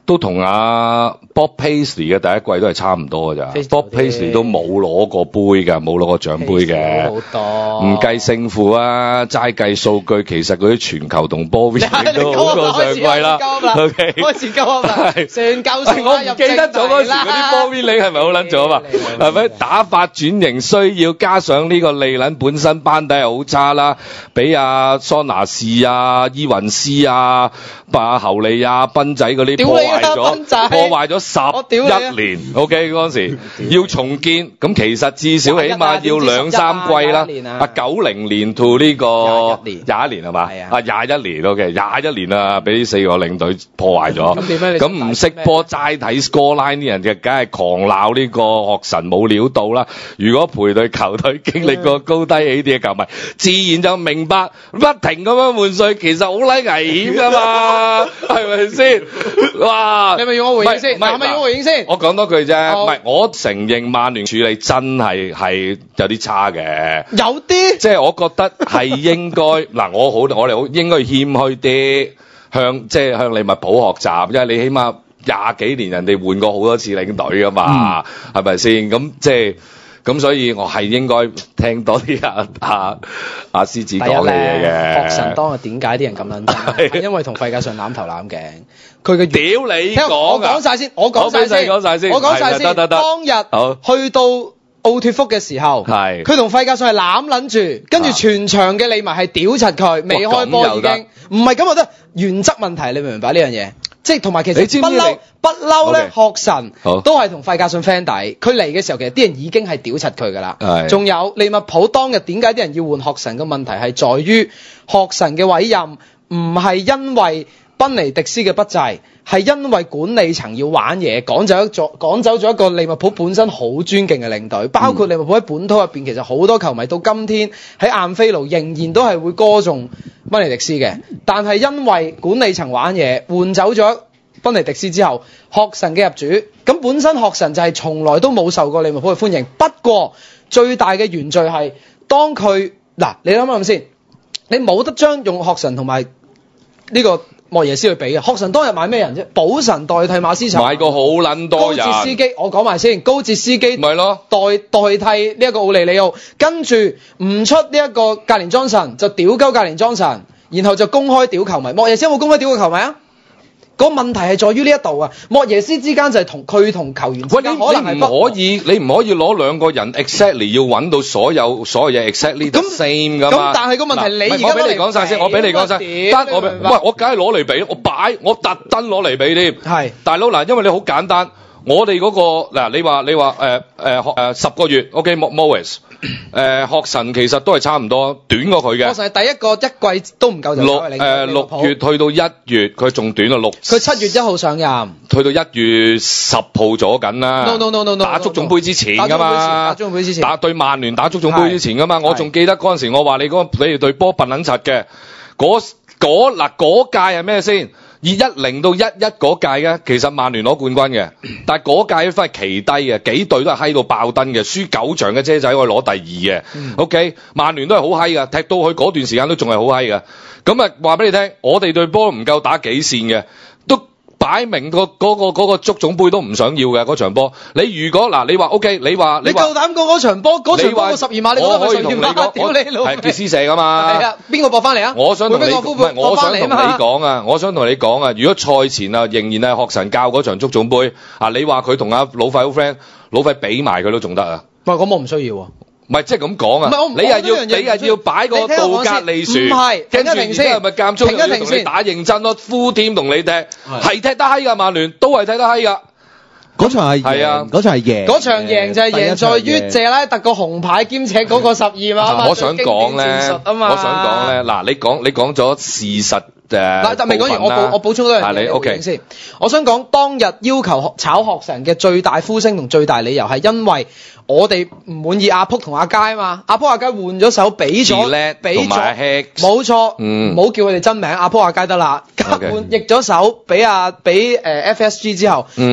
都同阿 Bob Paisley 嘅第一季都係差唔多㗎咋。Bob Paisley 都冇攞過杯㗎，冇攞過獎杯嘅。 好多。 唔計勝負啊，齋計數據，其實嗰啲傳球同波 win 都好過上季啦。OK， 開始鳩啦，成嚿水我唔記得咗嗰時嗰啲波 win 係咪好撚咗嘛？係咪打法轉型需要加上呢個利撚本身班底係好差啦，俾阿桑拿士啊、伊雲斯啊、阿侯利啊、賓仔嗰啲破壞咗，破壞咗十一年。OK 嗰陣時要重建，咁其實至少起碼要兩三季啦。啊九零年到呢個廿一年係嘛？啊廿一年 OK，廿一年啊，俾呢四個領隊破壞咗。 咁點咧？ 咁唔識波齋睇 scoreline 啲人就梗係狂鬧呢個學神冇料到啦。如果陪隊球隊經歷過高低起跌嘅球迷，自然就明白不停咁樣換帥其實好撚危險噶嘛，係咪先？哇！ 你咪要我回應先，係咪要我回應先？ 我講多句啫，唔係我承認曼聯處理真係係有啲差嘅， 有啲即係我覺得係應該嗱，我好我哋好應該謙虛啲，向即係向利物浦學習，因為你起碼廿幾年人哋換過好多次領隊噶嘛，係咪先？咁即係。咁所以我係應該聽多啲阿阿阿獅子講嘅嘢嘅。 學神當日點解啲人咁撚憎？係因為同費格遜攬頭攬頸。佢嘅屌你講我講晒先，我講晒先， 講晒先， 我講晒先。 得得得。 當日去到奧脱福嘅時候，係佢同費格遜係攬撚住，跟住全場嘅利物係屌柒佢，未開波已經。唔係咁，我覺得原則問題，你明唔明白呢樣嘢？即係同埋其實不嬲不嬲咧，學神都係同費格遜 friend 底。佢嚟嘅時候，其實啲人已經係屌柒佢噶啦。仲有利物浦當日點解啲人要換學神嘅問題係在於學神嘅委任唔係因為賓尼迪斯嘅不濟，係因為管理層要玩嘢，趕走咗趕走咗一個利物浦本身好尊敬嘅領隊。包括利物浦喺本土入邊，其實好多球迷到今天喺晏菲路仍然都係會歌頌賓尼迪斯嘅，但係因為管理層玩嘢，換走咗賓尼迪斯之後，學神嘅入主，咁本身學神就係從來都冇受過利物浦嘅歡迎。不過最大嘅原罪係當佢嗱，你諗諗先，你冇得將用學神同埋呢個莫耶斯去比嘅。學神當日買咩人啫？保神代替馬斯查， 買過好撚多人。 高捷斯基，我講埋先，高捷斯基咪咯， 代代替呢一個奧利里奧，跟住唔出呢一個格連莊臣，就屌鳩格連莊臣，然後就公開屌球迷。莫耶斯有冇公開屌過球迷啊？個問題係在於呢一度啊，莫耶斯之間就係同佢同球員之間可能係不可以，你唔可以攞兩個人 exactly 要揾到所有所有嘢 exactly the same 噶嘛。 咁但係個問題，你而家我俾你講晒先，我俾你講晒。得我喂，我梗係攞嚟比，我擺我特登攞嚟比添。係大佬嗱，因為你好簡單，我哋嗰個嗱，你話你話誒誒誒十個月 OK Moyes 誒學神其實都係差唔多短過佢嘅。學神係第一個一季都唔夠就六誒六月去到一月，佢仲短啊六。 佢七月一號上任， 去到一月十號咗緊啦。 No no no no no， 打足總杯之前㗎嘛， 打足總杯之前， 打對曼聯打足總杯之前㗎嘛。我仲記得嗰陣時，我話你嗰你哋對波笨撚柒嘅，嗰嗰嗱嗰屆係咩先？以一零到一一嗰屆嘅，其實曼聯攞冠軍嘅，但係嗰屆分係奇低嘅，幾隊都係閪到爆燈嘅，輸九場嘅車仔可以攞第二嘅。嗯、OK，曼聯都係好閪㗎，踢到去嗰段時間都仲係好閪㗎。咁啊話俾你聽，我哋對波唔夠打幾線嘅，都擺明、嗰個嗰、嗰個嗰、嗰個足總杯都唔想要嘅嗰場波。你如果嗱，你話 OK，你話你夠膽講嗰場波嗰場波十二碼，你覺得佢想要嗎？屌你老！ 係傑斯射㗎嘛？係啊，邊個搏翻嚟啊？ 我想同你唔係，我想同你講啊，我想同你講啊，如果賽前啊仍然係學神教嗰場足總杯啊，你話佢同阿老費好 friend， 老費俾埋佢都仲得啊？ 喂，咁我唔需要啊。 唔係即係咁講啊！你係要你係要擺個杜格利樹， 唔係停一停先， 咪間中又要同你打認真咯，full team同你踢，係踢得閪㗎，曼聯都係踢得閪㗎。 嗰場係係啊，嗰場係贏， 嗰場贏就係贏在於謝拉特個紅牌兼且嗰個十二碼。 我想講咧，我想講咧，嗱，你講你講咗事實誒， 嗱，但未講完，我補我補充多樣嘢，你 OK 先。我想講當日要求炒學神嘅最大呼聲同最大理由係因為我哋唔滿意阿仆同阿佳啊嘛，阿仆阿佳換咗手俾咗，俾咗，冇錯，唔好叫佢哋真名，阿仆阿佳得啦，換譯咗手俾阿俾誒 F S G 之後，其實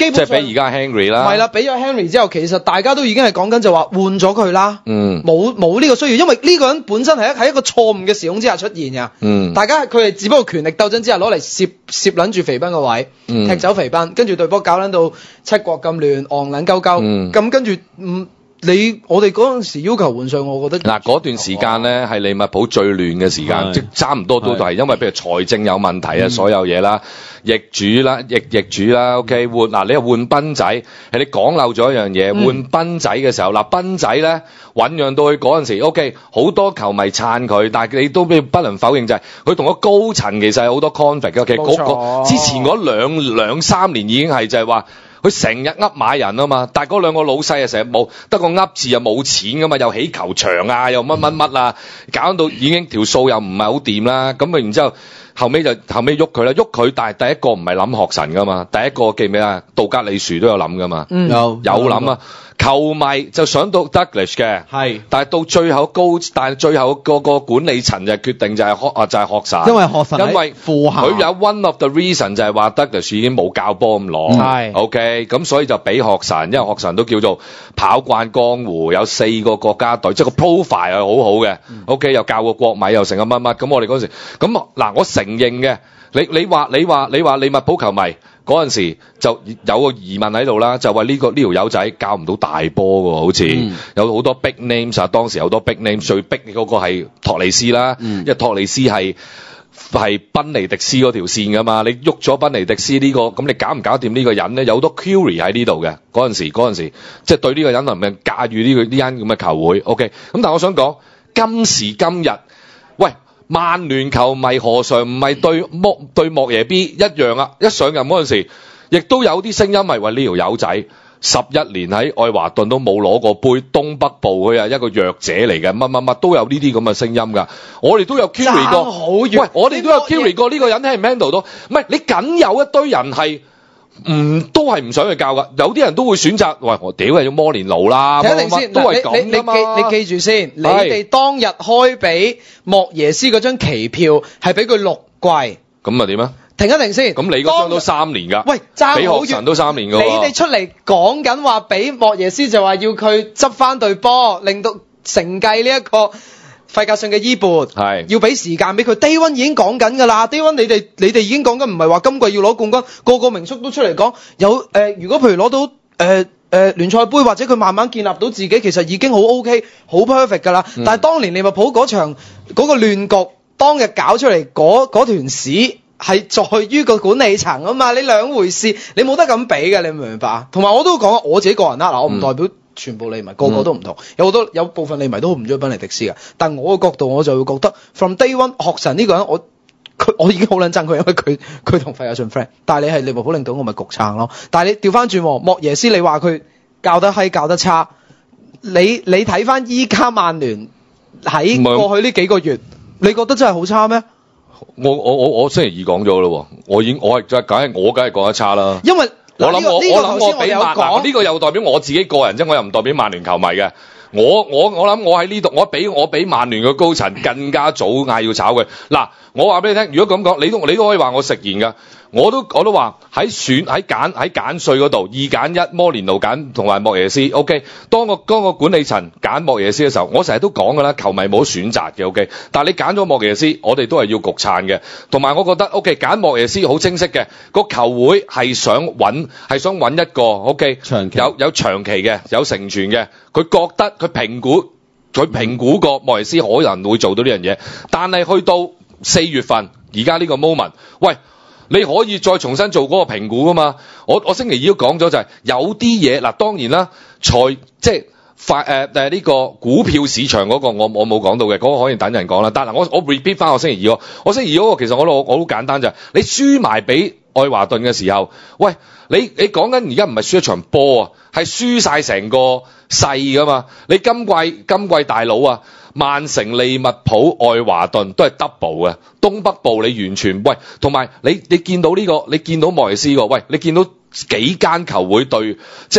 基本上即係俾而家 Henry 啦。 係啦，俾咗 Henry 之後，其實大家都已經係講緊就話換咗佢啦。 嗯， 冇冇呢個需要，因為呢個人本身係一喺一個錯誤嘅時空之下出現嘅。 嗯， 大家佢係只不過權力鬥爭之下攞嚟攝攝撚住肥斌個位， 嗯踢走肥斌，跟住隊波搞撚到七國咁亂，昂撚鳩鳩。 嗯咁跟住嗯。你我哋嗰陣時要求換上，我覺得嗱嗰段時間咧係利物浦最亂嘅時間， 係即差唔多都係因為譬如財政有問題啊， 嗯所有嘢啦，易主啦，易易主啦 ，OK 換嗱你又換賓仔，係你講漏咗一樣嘢， 嗯換賓仔嘅時候嗱賓仔咧醖釀到佢嗰陣時 ，OK 好多球迷撐佢，但係你都不能否認就係佢同個高層其實係好多 conflict 嘅，其實嗰、嗰個之前嗰兩兩三年已經係就係話。佢成日噏買人啊嘛，但係嗰兩個老細啊成日冇得個噏字又冇錢噶嘛，又起球場啊，又乜乜乜啊，搞到已經條數又唔係好掂啦。咁啊，然之後後尾就後尾喐佢啦，喐佢，但係第一個唔係諗學神噶嘛，第一個記唔記得啊？杜格里樹都有諗噶嘛， 嗯有有諗啊。球迷就想到 Douglas 嘅， 係但係到最後高，但係最後個個管理層就決定就係學啊就係、是、學神， 因為學神因為副下佢有 one of the reason 就係話 Douglas 已經冇教波咁攞， 係 OK，咁所以就俾學神，因為學神都叫做跑慣江湖，有四個國家隊，即係個 profile 係好好嘅、嗯、，OK 又教過國米又成個乜乜，咁我哋嗰時咁嗱我承認嘅，你你話你話你話利物浦球迷。嗰陣時就有個疑問喺度啦，就話呢、呢個呢條友仔教唔到大波喎，好似、嗯、有好多 big names 啊，當時好多 big names，最 big 嗰個係托利斯啦，嗯、因為托利斯係係賓尼迪斯嗰條線噶嘛，你喐咗賓尼迪斯呢、呢個，咁你搞唔搞掂呢個人咧？有好多 query 喺呢度嘅嗰陣時，嗰陣時即係對呢個人能唔能駕馭呢個呢間咁嘅球會 ？OK，咁但係我想講今時今日，喂。曼聯球迷何嘗唔係對莫對莫耶 B 一樣啊？一上任嗰陣時，亦都有啲聲音係話呢條友仔十一年喺愛華頓都冇攞過杯，東北部佢係一個弱者嚟嘅，乜乜乜都有呢啲咁嘅聲音㗎。我哋都有 carry 過，喂，我哋都有 carry 過呢個人 handle 到，唔係你梗有一堆人係。唔都係唔想去教噶，有啲人都會選擇，喂我屌係要摩連奴啦， 睇一定先， 都係咁噶嘛。 你你記你記住先，你哋當日開俾莫耶斯嗰張期票係俾佢六季， 咁啊點啊？ 停一停先。 咁你嗰張都三年噶， 喂，爭好俾學神都三年噶。 你哋出嚟講緊話俾莫耶斯就話要佢執翻隊波，令到承繼呢一個。費格遜嘅衣缽係要俾時間俾佢 ，Day One 已經講緊㗎啦 ，Day One 你哋你哋已經講緊，唔係話今季要攞冠軍，個個名宿都出嚟講有誒、呃，如果譬如攞到誒誒、呃呃、聯賽杯或者佢慢慢建立到自己，其實已經好 OK 好 perfect 㗎啦。嗯、但係當年利物浦嗰場嗰、嗰個亂局，當日搞出嚟嗰嗰團屎係在於個管理層啊嘛，你兩回事，你冇得咁比嘅，你明唔明白啊？同埋我都講我自己個人啦，嗱我唔代表、嗯。全部利迷個個都唔同，嗯、有好多有部分利迷都好唔中意賓尼迪斯嘅。但我嘅角度，我就會覺得 from day one 學神呢個人，我佢我已經好撚憎佢，因為佢佢同費格遜 friend。但係你係利物浦領隊，我咪焗撐咯。但係你調翻轉，莫耶斯你話佢教得閪教得差，你你睇翻依家曼聯喺過去呢幾個月，你覺得真係好差咩？ 我我我我星期二講咗咯，我已經我係就梗係我梗係講得差啦，因為。我諗我、這個、我諗我俾曼嗱呢個又代表我自己個人啫，我又唔代表曼聯球迷嘅。我我我諗我喺呢度，我比我比曼聯嘅高層更加早嗌要炒佢。嗱，我話俾你聽，如果咁講，你都你都可以話我食言㗎。我都我都話喺選喺揀喺揀稅嗰度，二揀一，摩連奴揀同埋莫耶斯。OK，當個當個管理層揀莫耶斯嘅時候，我成日都講㗎啦，球迷冇選擇嘅。OK，但係你揀咗莫耶斯，我哋都係要焗撐嘅。同埋我覺得 OK，揀莫耶斯好清晰嘅，個球會係想揾係想揾一個 OK 長期有有長期嘅有成全嘅，佢覺得佢評估佢評估過莫耶斯可能會做到呢樣嘢，但係去到四月份而家呢個 moment， 喂。你可以再重新做嗰個評估噶嘛？我我星期二都講咗就係、是、有啲嘢嗱，當然啦，財即係發誒誒呢個股票市場嗰個我我冇講到嘅，嗰、那個可以等人講啦。但係我我 repeat 翻我星期二個，我星期二嗰個其實我我好簡單就係、是、你輸埋俾愛華頓嘅時候，喂你你講緊而家唔係輸一場波啊，係輸晒成個勢噶嘛？你今季今季大佬啊！曼城、利物浦、愛華頓都係 double 嘅，東北部你完全喂，同埋你你見到呢、這個，你見到莫耶斯個，喂，你見到幾間球會對，即係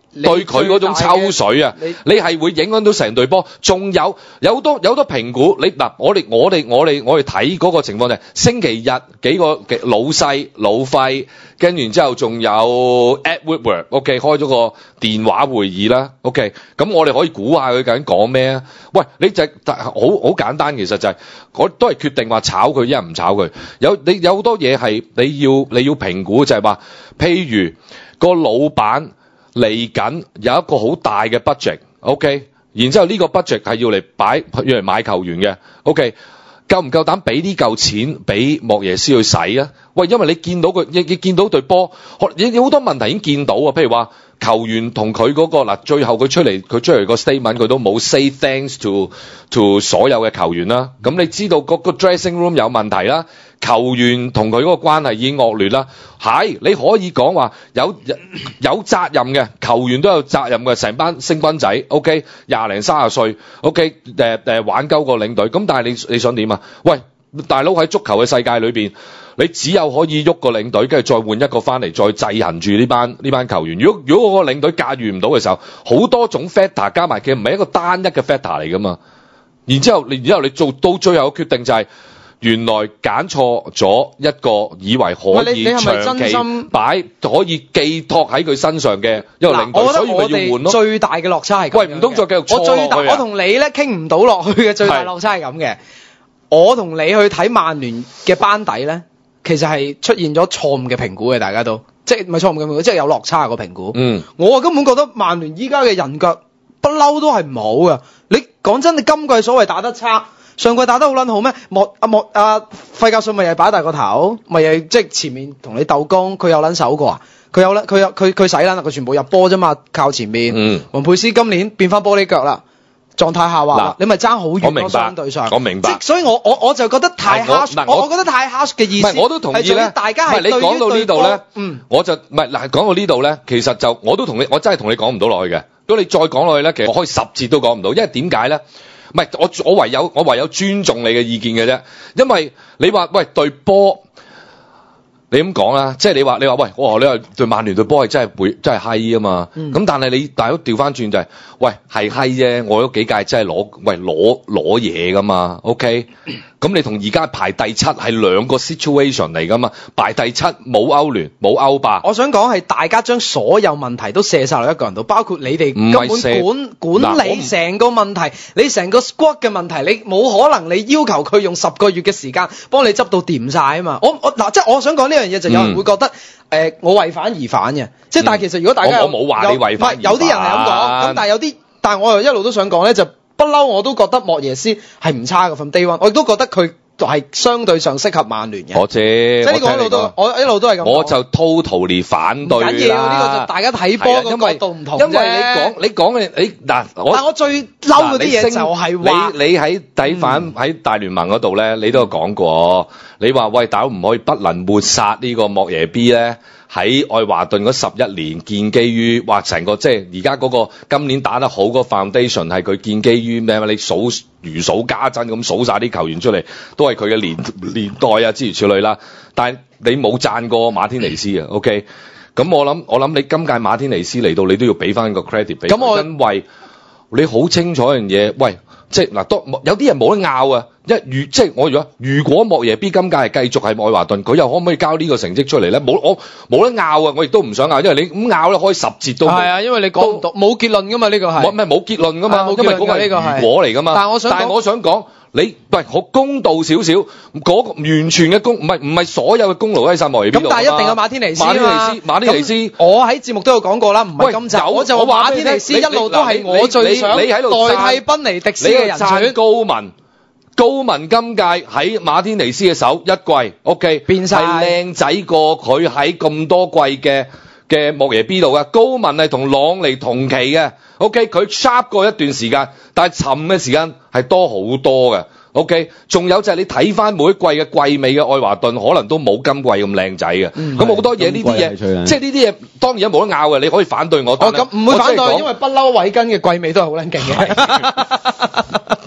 對佢嗰種抽水啊， 你你係會影響到成隊波。仲有有好多有好多評估，你嗱我哋我哋我哋我哋睇嗰個情況就係星期日幾個嘅老細老費，跟住然之後仲有 Ed Woodward，OK、okay, 開咗個電話會議啦 ，OK， 咁我哋可以估下佢究竟講咩啊？喂，你就好好簡單，其實就係、是、我都係決定話炒佢，一係唔炒佢。有你有好多嘢係你要你要評估，就係話，譬如個老闆。嚟緊有一個好大嘅 budget，OK， 然之後呢個 budget 係要嚟擺要嚟買球員嘅 ，OK， 夠唔夠膽俾呢嚿錢俾莫耶斯去使啊？喂，因為你見到佢，你你見到隊波，你有好多問題已經見到啊，譬如話球員同佢嗰個嗱，最後佢出嚟佢出嚟個 statement 佢都冇 say thanks to to 所有嘅球員啦，咁你知道嗰個 dressing room 有問題啦。球員同佢嗰個關係已經惡劣啦，係你可以講話有有責任嘅球員都有責任嘅，成班星軍仔 ，OK， 廿零三十歲 ，OK， 誒誒玩鳩個領隊，咁但係你你想點啊？喂，大佬喺足球嘅世界裏邊，你只有可以喐個領隊，跟住再換一個翻嚟，再制衡住呢班呢班球員。如果如果嗰個領隊駕馭唔到嘅時候，好多種 factor 加埋，其實唔係一個單一嘅 factor 嚟噶嘛。然之後你然之後你做到最後嘅決定就係、是。原來揀錯咗一個以為可以長期擺可以寄託喺佢身上嘅一個領隊，所以咪要換咯。 最大嘅落差係咁樣嘅。喂，唔通再繼續錯落去啊？我最大，我同你咧傾唔到落去嘅最大落差係咁嘅。我同你去睇曼聯嘅班底咧，其實係出現咗錯誤嘅評估嘅，大家都即係唔係錯誤嘅評估，即係有落差個評估。嗯，我根本覺得曼聯依家嘅人腳不嬲都係唔好嘅。你講真，你今季所謂打得差。上季打得好撚好咩？莫阿莫阿費格遜咪又係擺大個頭，咪又即係前面同你鬥攻，佢有撚手過啊？佢有撚佢有佢佢使撚啦，佢全部入波啫嘛，靠前面。嗯，雲佩斯今年變翻玻璃腳啦，狀態下滑啦，你咪爭好遠咯，相對上。 我明白。 即所以我我我就覺得太 harsh，我我覺得太 harsh 嘅意思。 唔係，我都同意咧。 大家係你講到呢度咧， 嗯， 我就唔係嗱，講到呢度咧，其實就我都同你，我真係同你講唔到落去嘅。如果你再講落去咧，其實我可以十節都講唔到，因為點解咧？唔係我我唯有我唯有尊重你嘅意見嘅啫，因為你話喂對波，你咁講啦，即係你話你話喂，哇你話對曼聯對波係真係會真係閪啊嘛，咁、嗯、但係你大佬調翻轉就係、是，喂係閪啫，我嗰幾屆真係攞喂攞攞嘢噶嘛 ，OK，咁你同而家排第七係兩個 situation 嚟噶嘛，排第七冇歐聯冇歐霸， 我想講係大家將所有問題都卸晒落一個人度，包括你哋根本管管理成個問題，你成個 squad 嘅問題，你冇可能你要求佢用十個月嘅時間幫你執到掂晒啊嘛，我我嗱即係我想講呢樣嘢就有人會覺得誒、嗯呃、我違反而反嘅，即係但係其實如果大家我冇話你違反而反， 有啲人係咁講，咁但係有啲，但係我又一路都想講咧就。不嬲，我都覺得莫耶斯係唔差嘅 from day one，我亦都覺得佢係相對上適合曼聯嘅。 我知， 即係呢個一路都，我一路都係咁。 我就 totally 反對啦。唔緊要，呢個就大家睇波嗰個角度唔同啫。因為你講你講嘅你嗱，我但我最嬲嗰啲嘢就係話， 你你喺底反喺大聯盟嗰度咧，你都有講過，你話喂，大佬唔可以不能抹殺呢個莫耶 B 咧。喺愛華頓嗰十一年，建基於話成個即係而家嗰個今年打得好嗰個 foundation 係佢建基於咩？你數如數家珍咁數晒啲球員出嚟，都係佢嘅年年代啊諸如此類啦。但係你冇讚過馬天尼斯啊 ，OK？咁我諗我諗你今屆馬天尼斯嚟到，你都要俾翻個 credit 俾佢，因為你好清楚一樣嘢，喂。即係嗱，都有啲人冇得拗啊！一如即係我如果如果莫耶 B 今屆係繼續係愛華頓，佢又可唔可以交呢個成績出嚟咧？冇我冇得拗啊！我亦都唔想拗，因為你咁拗咧，可以十節都係啊！因為你講唔到冇結論噶嘛，呢個係冇咩冇結論噶嘛，因為嗰個係如果嚟噶嘛。但係我想但係我想講。你喂，好公道少少，嗰個完全嘅功唔係唔係所有嘅功勞都喺晒莫耶 B 度。咁但係一定有馬天尼斯啊嘛。馬天尼斯，馬天尼斯，我喺節目都有講過啦，唔係今集我就話馬天尼斯一路都係我最想代替賓尼迪斯嘅人選。高文，高文今屆喺馬天尼斯嘅手一季 ，OK， 變晒係靚仔過佢喺咁多季嘅嘅莫耶 B 度嘅。高文係同朗尼同期嘅。OK， 佢 sharp 過一段時間，但係沉嘅時間係多好多嘅。OK， 仲有就係你睇翻每一季嘅季尾嘅愛華頓，可能都冇今季咁靚仔嘅。咁好、嗯、多嘢呢啲嘢，即係呢啲嘢當然冇得拗嘅。你可以反對我。哦，咁唔會反對，因為不嬲韋根嘅季尾都係好撚勁嘅。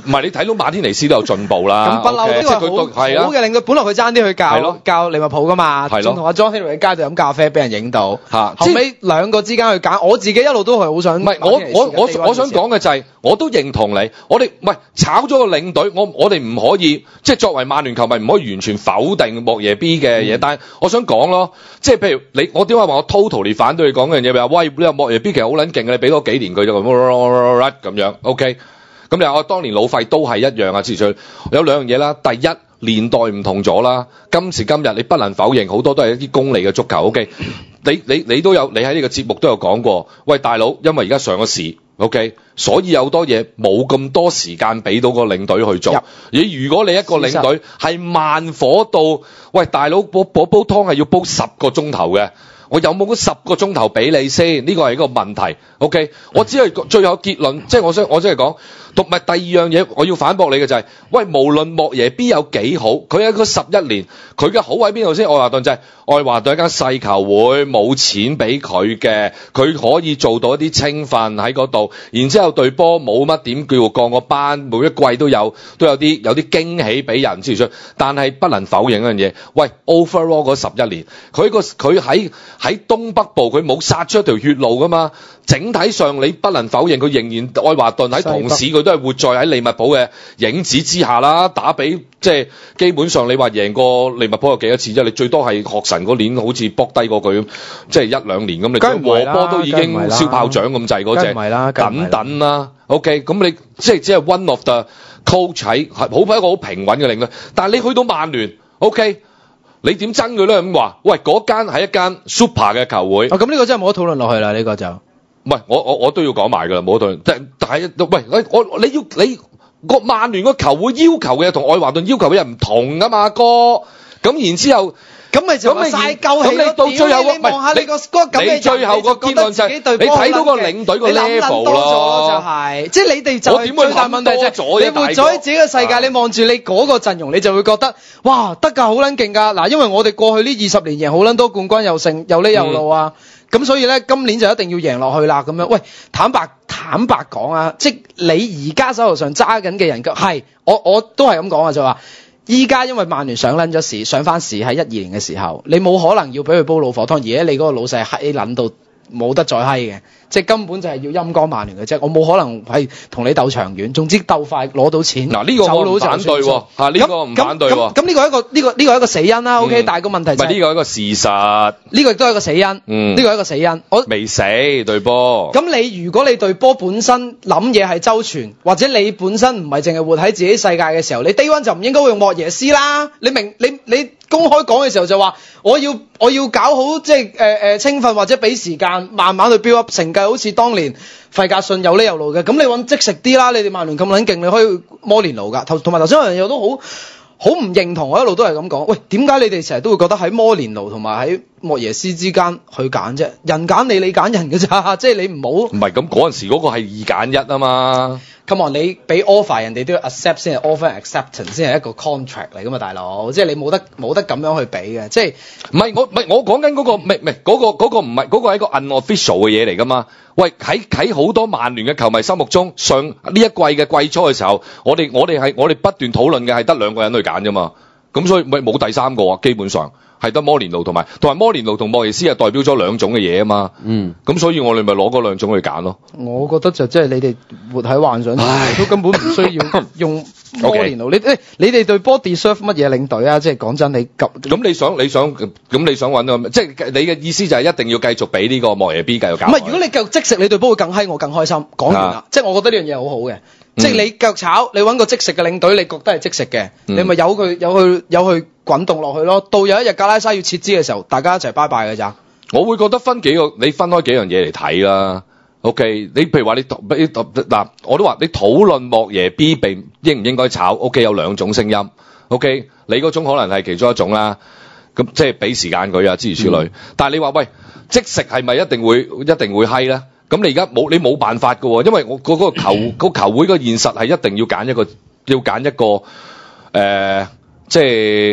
唔係你睇到馬天尼斯都有進步啦。 咁不嬲 OK， 都係即係佢都係啊好嘅領隊，本來佢爭啲去係教咯教利物浦噶嘛， 係咯仲同阿 John Henry 喺街度飲咖啡，俾人影到。 嚇後尾兩個之間去揀，我自己一路都係好想。 唔係我我我我想講嘅就係、我都認同你。我哋唔係炒咗個領隊，我我哋唔可以即係作為曼聯球迷唔可以完全否定莫耶 B 嘅嘢。嗯、但係我想講咯，即係譬如你我點解話我 totally 反對你講嘅嘢？話喂，你話莫耶 B 其實好撚勁嘅，你俾多幾年佢就咁樣 OK。咁你話我當年老費都係一樣啊，之前有兩樣嘢啦。第一年代唔同咗啦，今時今日你不能否認好多都係一啲功利嘅足球。OK，你你你都有你喺呢個節目都有講過，喂大佬，因為而家上咗市 OK，所以有好多嘢冇咁多時間俾到個領隊去做。而如果你一個領隊係慢火到，喂大佬煲煲煲湯係要煲十個鐘頭嘅。我有冇嗰十個鐘頭俾你先？呢個係一個問題。OK，我只係最後結論，即係我想我即係講，同埋第二樣嘢，我要反駁你嘅就係、是，喂，無論莫耶 B 有幾好，佢喺嗰十一年，佢嘅好喺邊度先？愛華頓就係、是、愛華頓一間細球會，冇錢俾佢嘅，佢可以做到一啲青訓喺嗰度，然之後隊波冇乜點叫降個班，每一季都有都有啲有啲驚喜俾人之類。但係不能否認一樣嘢，喂 ，overall 嗰十一年，佢個佢喺喺東北部佢冇殺出一條血路噶嘛。整體上你不能否認佢仍然愛華頓喺同市佢都係活在喺利物浦嘅影子之下啦。打比即係基本上你話贏過利物浦有幾多次啫？你最多係學神嗰年好似搏低過佢，即係一兩年咁。你和波都已經燒炮仗咁滯嗰隻，等等啦。OK，咁你即係只係 one of the coach 係好一個好平穩嘅領隊。但係你去到曼聯 OK。你點憎佢咧？咁話，喂，嗰間係一間 super 嘅球會。 哦，咁呢個真係冇得討論落去啦，呢、呢個就。 唔係，我我我都要講埋㗎啦，冇得討論。但但係，喂，我我你要你個曼聯個球會要求嘅同愛華頓要求嘅嘢唔同㗎嘛，哥。咁然之後。咁咪就係曬鳩氣咯！咁你到最後個，你望下你個嗰咁嘅，你最後個結論就係你睇到個領隊個 level 咯，就係即係你哋就係最大問題就係你活咗喺自己嘅世界，你望住你嗰個陣容，你就會覺得哇得㗎，好撚勁㗎！嗱，因為我哋過去呢二十年贏好撚多冠軍又勝又呢又路啊，咁所以咧今年就一定要贏落去啦咁樣。喂，坦白坦白講啊，即係你而家手頭上揸緊嘅人腳係我我都係咁講啊，就話。依家因為曼聯上撚咗市，上翻市喺一二年嘅時候，你冇可能要俾佢煲老火湯，而家你嗰個老細閪撚到冇得再閪嘅，即係根本就係要陰乾曼聯嘅啫。我冇可能係同你鬥長遠，總之鬥快攞到錢。嗱呢、呢個我唔反對喎，嚇呢個唔反對喎。咁呢個係一個呢、呢個呢、呢個係一個死因啦。OK，、嗯、但係個問題就係呢個係一個事實，呢個亦都係一個死因。嗯，呢個係一個死因。我未死對波。咁你如果你對波本身諗嘢係周全，或者你本身唔係淨係活喺自己世界嘅時候，你 day one 就唔應該會用莫耶斯啦。你明你你公開講嘅時候就話我要我要搞好即係誒誒青訓或者俾時間慢慢去 build up 成計，好似當年費格遜有呢有路嘅。咁你揾即食啲啦，你哋曼聯咁撚勁，你可以摩連奴㗎。同同埋頭先有樣嘢都好好唔認同，我一路都係咁講。喂，點解你哋成日都會覺得喺摩連奴同埋喺莫耶斯之間去揀啫？人揀你，你揀人㗎咋？即係你唔好。唔係咁嗰陣時嗰個係二揀一啊嘛。Come on，你俾 offer 人哋都要 accept 先係 offer acceptance 先係一個 contract 嚟噶嘛，大佬，即係你冇得冇得咁樣去俾嘅，即係唔係我唔係我講緊嗰個唔係唔係嗰個嗰個唔係嗰個係一個 unofficial 嘅嘢嚟噶嘛？喂，喺喺好多曼聯嘅球迷心目中，上呢一季嘅季初嘅時候，我哋我哋係我哋不斷討論嘅係得兩個人去揀啫嘛，咁所以咪冇第三個啊，基本上。係得摩連奴同埋，同埋摩連奴同莫耶斯係代表咗兩種嘅嘢啊嘛。嗯，咁所以我哋咪攞嗰兩種去揀咯。我覺得就即係你哋活喺幻想，都根本唔需要用摩連奴。 Okay. 你你哋對波 deserve 乜嘢領隊啊？即係講真，你咁咁你想你想咁你想揾個，即係你嘅意思就係一定要繼續俾呢個莫耶 B 繼續搞。唔係，如果你繼續即食，你對波會更閪，我更開心。講完啦，啊、即係我覺得呢樣嘢好好嘅。即係你腳炒，你揾個即食嘅領隊，你覺得係即食嘅，嗯、你咪由佢由佢由佢滾動落去咯。到有一日格拉沙要撤資嘅時候，大家一齊拜拜嘅咋。我會覺得分幾個，你分開幾樣嘢嚟睇啦。OK，你譬如話你嗱，我都話你討論莫耶 B 被應唔應該炒。OK，有兩種聲音。OK，你嗰種可能係其中一種啦。咁即係俾時間佢啊，諸如此類。嗯、但係你話喂，即食係咪一定會一定會閪咧？咁你而家冇你冇辦法㗎喎，因為我嗰個球個球會個現實係一定要揀一個要揀一個誒、呃，即係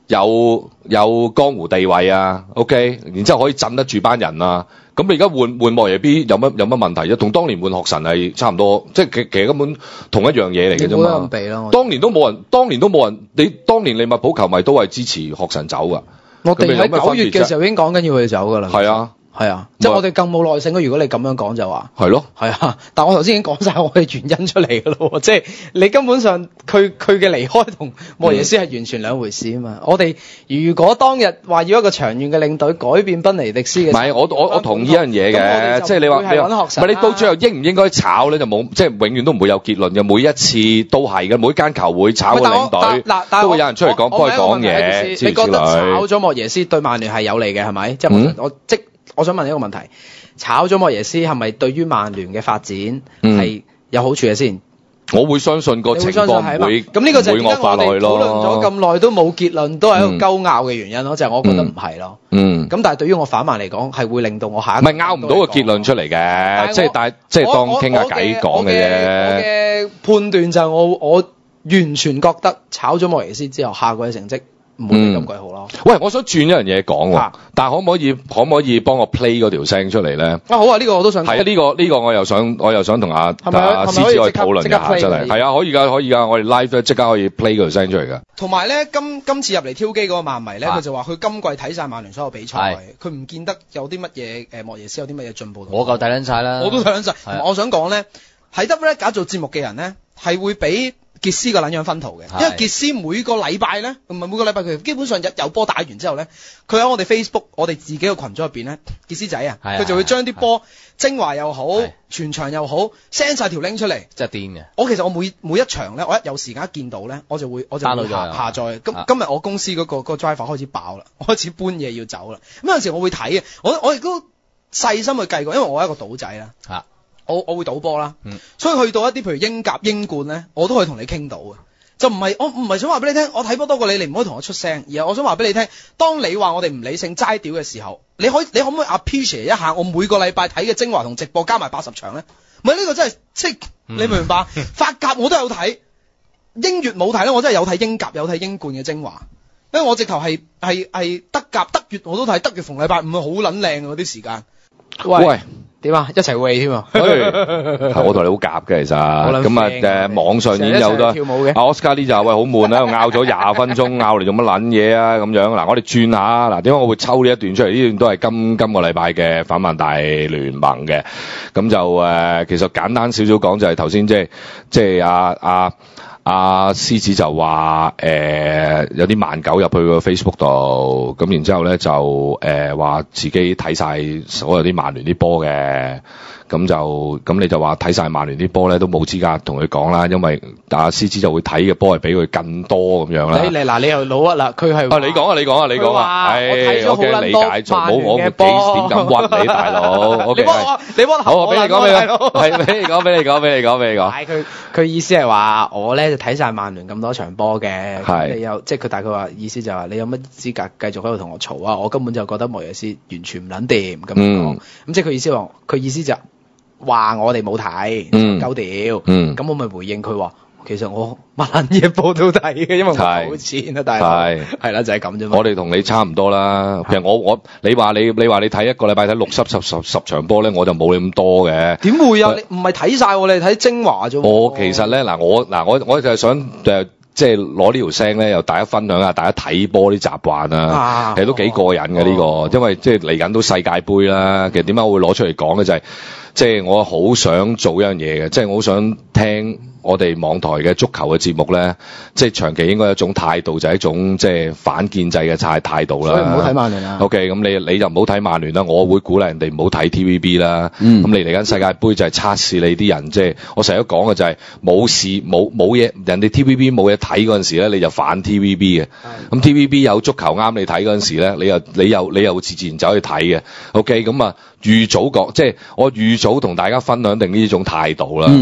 有有江湖地位啊 ，OK， 然之後可以鎮得住班人啊。咁你而家換換莫耶 B 有乜有乜問題啫？同當年換學神係差唔多，即係其其實根本同一樣嘢嚟嘅啫嘛。 冇得咁比咯。 當年都冇人，當年都冇人，你當年利物浦球迷都係支持學神走噶。 我哋喺九月嘅時候已經講緊要佢走噶啦。 係啊。 係啊，即係我哋更冇耐性咯。如果你咁樣講就話係咯， 係啊。但我頭先已經講晒我嘅原因出嚟㗎咯，即係你根本上佢佢嘅離開同莫耶斯係完全兩回事啊嘛。我哋如果當日話要一個長遠嘅領隊改變賓尼迪斯嘅， 唔係我我我同意一樣嘢嘅，即係你話你話唔係你到最後應唔應該炒咧就冇，即係永遠都唔會有結論嘅。每一次都係嘅，每一間球會炒個領隊都會有人出嚟講幫佢講嘢。 你覺得炒咗莫耶斯對曼聯係有利嘅係咪？即係我即我想問一個問題，炒咗莫耶斯係咪對於曼聯嘅發展係有好處嘅先？ 我會相信個情況唔會咁呢個就係點解我哋討論咯。 咗咁耐都冇結論，都係一個鳩拗嘅原因咯，就係我覺得唔係咯。 嗯。 咁但係對於我反曼嚟講，係會令到我下一唔係拗唔到個結論出嚟嘅，即係但係即係當傾下偈講嘅啫。 我嘅判斷就係我我完全覺得炒咗莫耶斯之後，下季嘅成績唔會比咁鬼好咯。 喂，我想轉一樣嘢講喎，但係可唔可以可唔可以幫我 play 嗰條聲出嚟咧？ 啊好啊，呢個我都想。 係啊，呢個呢個我又想我又想同阿阿獅子去討論一下，真係係啊，可以㗎，可以㗎，我哋 live 咧即刻可以 play 嗰條聲出嚟㗎。 同埋咧，今今次入嚟挑機嗰個曼迷咧，佢就話佢今季睇晒曼聯所有比賽，佢唔見得有啲乜嘢誒莫耶斯有啲乜嘢進步。 我夠睇撚晒啦， 我都睇撚晒。同埋我想講咧，喺 W Red 做節目嘅人咧，係會俾傑斯個撚樣分圖嘅，因為傑斯每個禮拜咧，唔係每個禮拜佢基本上日有波打完之後咧，佢喺我哋 Facebook 我哋自己個群組入邊咧，傑斯仔啊，佢就會將啲波精華又好，全場又好 send 晒條 link 出嚟， 真係癲嘅。 我其實我每每一場咧，我一有時間一見到咧，我就會我就會下下載。今今日我公司嗰個嗰個 driver 開始爆啦，我開始搬嘢要走啦。咁有陣時我會睇嘅，我我亦都細心去計過，因為我係一個賭仔啦。 啊我我會賭波啦， 嗯、 所以去到一啲譬如英甲、英冠咧，我都可以同你傾到嘅。就唔係我唔係想話俾你聽，我睇波多過你，你唔可以同我出聲。而係我想話俾你聽，當你話我哋唔理性齋屌嘅時候，你可以你可唔可以 appreciate 一下我每個禮拜睇嘅精華同直播加埋八十場咧？唔係呢個真係即係你明唔明白？嗯、法甲我都有睇，英乙冇睇咧，我真係有睇英甲有睇英冠嘅精華，因為我直頭係係係德甲德乙我都睇，德乙逢禮拜五係好撚靚嗰啲時間。喂。喂點啊？一齊喂添啊！ 我同你好夾嘅其實，咁啊誒網上已經有得。阿 Oscar 呢就話喂好悶喺度拗咗廿分鐘，拗嚟做乜撚嘢啊咁樣。嗱我哋轉下，嗱點解我會抽呢一段出嚟？呢段都係今今個禮拜嘅反曼大聯盟嘅。咁就誒、呃、其實簡單少少講就係頭先即係即係阿阿阿獅子就話誒、呃、有啲慢狗入去個 Facebook 度，咁然之後咧就誒話、呃、自己睇晒所有啲曼聯啲波嘅。咁就咁你就話睇晒曼聯啲波咧都冇資格同佢講啦，因為阿獅子就會睇嘅波係比佢更多咁樣啦。你你嗱你又老屈啦，佢係啊你講啊你講啊你講啊，係我嘅理解錯，冇我幾點咁屈你大佬。你屈我，你屈好，俾你講俾你講，係俾你講俾你講俾你講俾你講。係佢佢意思係話我咧就睇晒曼聯咁多場波嘅，係你有即係佢大概話意思就係話你有乜資格繼續喺度同我嘈啊？我根本就覺得莫耶斯完全唔撚掂咁講，咁即係佢意思話佢意思就。話我哋冇睇，鳩屌，咁、嗯、我咪回應佢話，其實我乜嘢波都睇嘅，因為我冇錢啊，大佬係係啦，就係咁啫嘛。我哋同你差唔多啦，其實我我你話你你話你睇一個禮拜睇六十十十十場波咧，我就冇你咁多嘅。點會啊？你唔係睇晒，你睇精華啫。我其實咧嗱，我嗱我我就係想誒。即係攞呢條聲咧，又大家分享下大家睇波啲習慣啦，啊、其實都幾過癮嘅呢個，哦、因為即係嚟緊都世界盃啦。其實點解我會攞出嚟講咧？就係即係我好想做一樣嘢嘅，即係我好想聽我哋網台嘅足球嘅節目咧，即係長期應該有一種態度，就係一種即係反建制嘅態態度啦。所以唔好睇曼聯啦。OK，咁你你就唔好睇曼聯啦，我會鼓勵人哋唔好睇 T V B 啦。咁、嗯、你嚟緊世界盃就係測試你啲人，即係我成日都講嘅就係冇事冇冇嘢，人哋 T V B 冇嘢睇嗰陣時咧，你就反 T V B 嘅。咁 T V B 有足球啱你睇嗰陣時咧，你又你又你又自自然走去睇嘅。OK，咁啊預早講，即係我預早同大家分享定呢種態度啦。嗯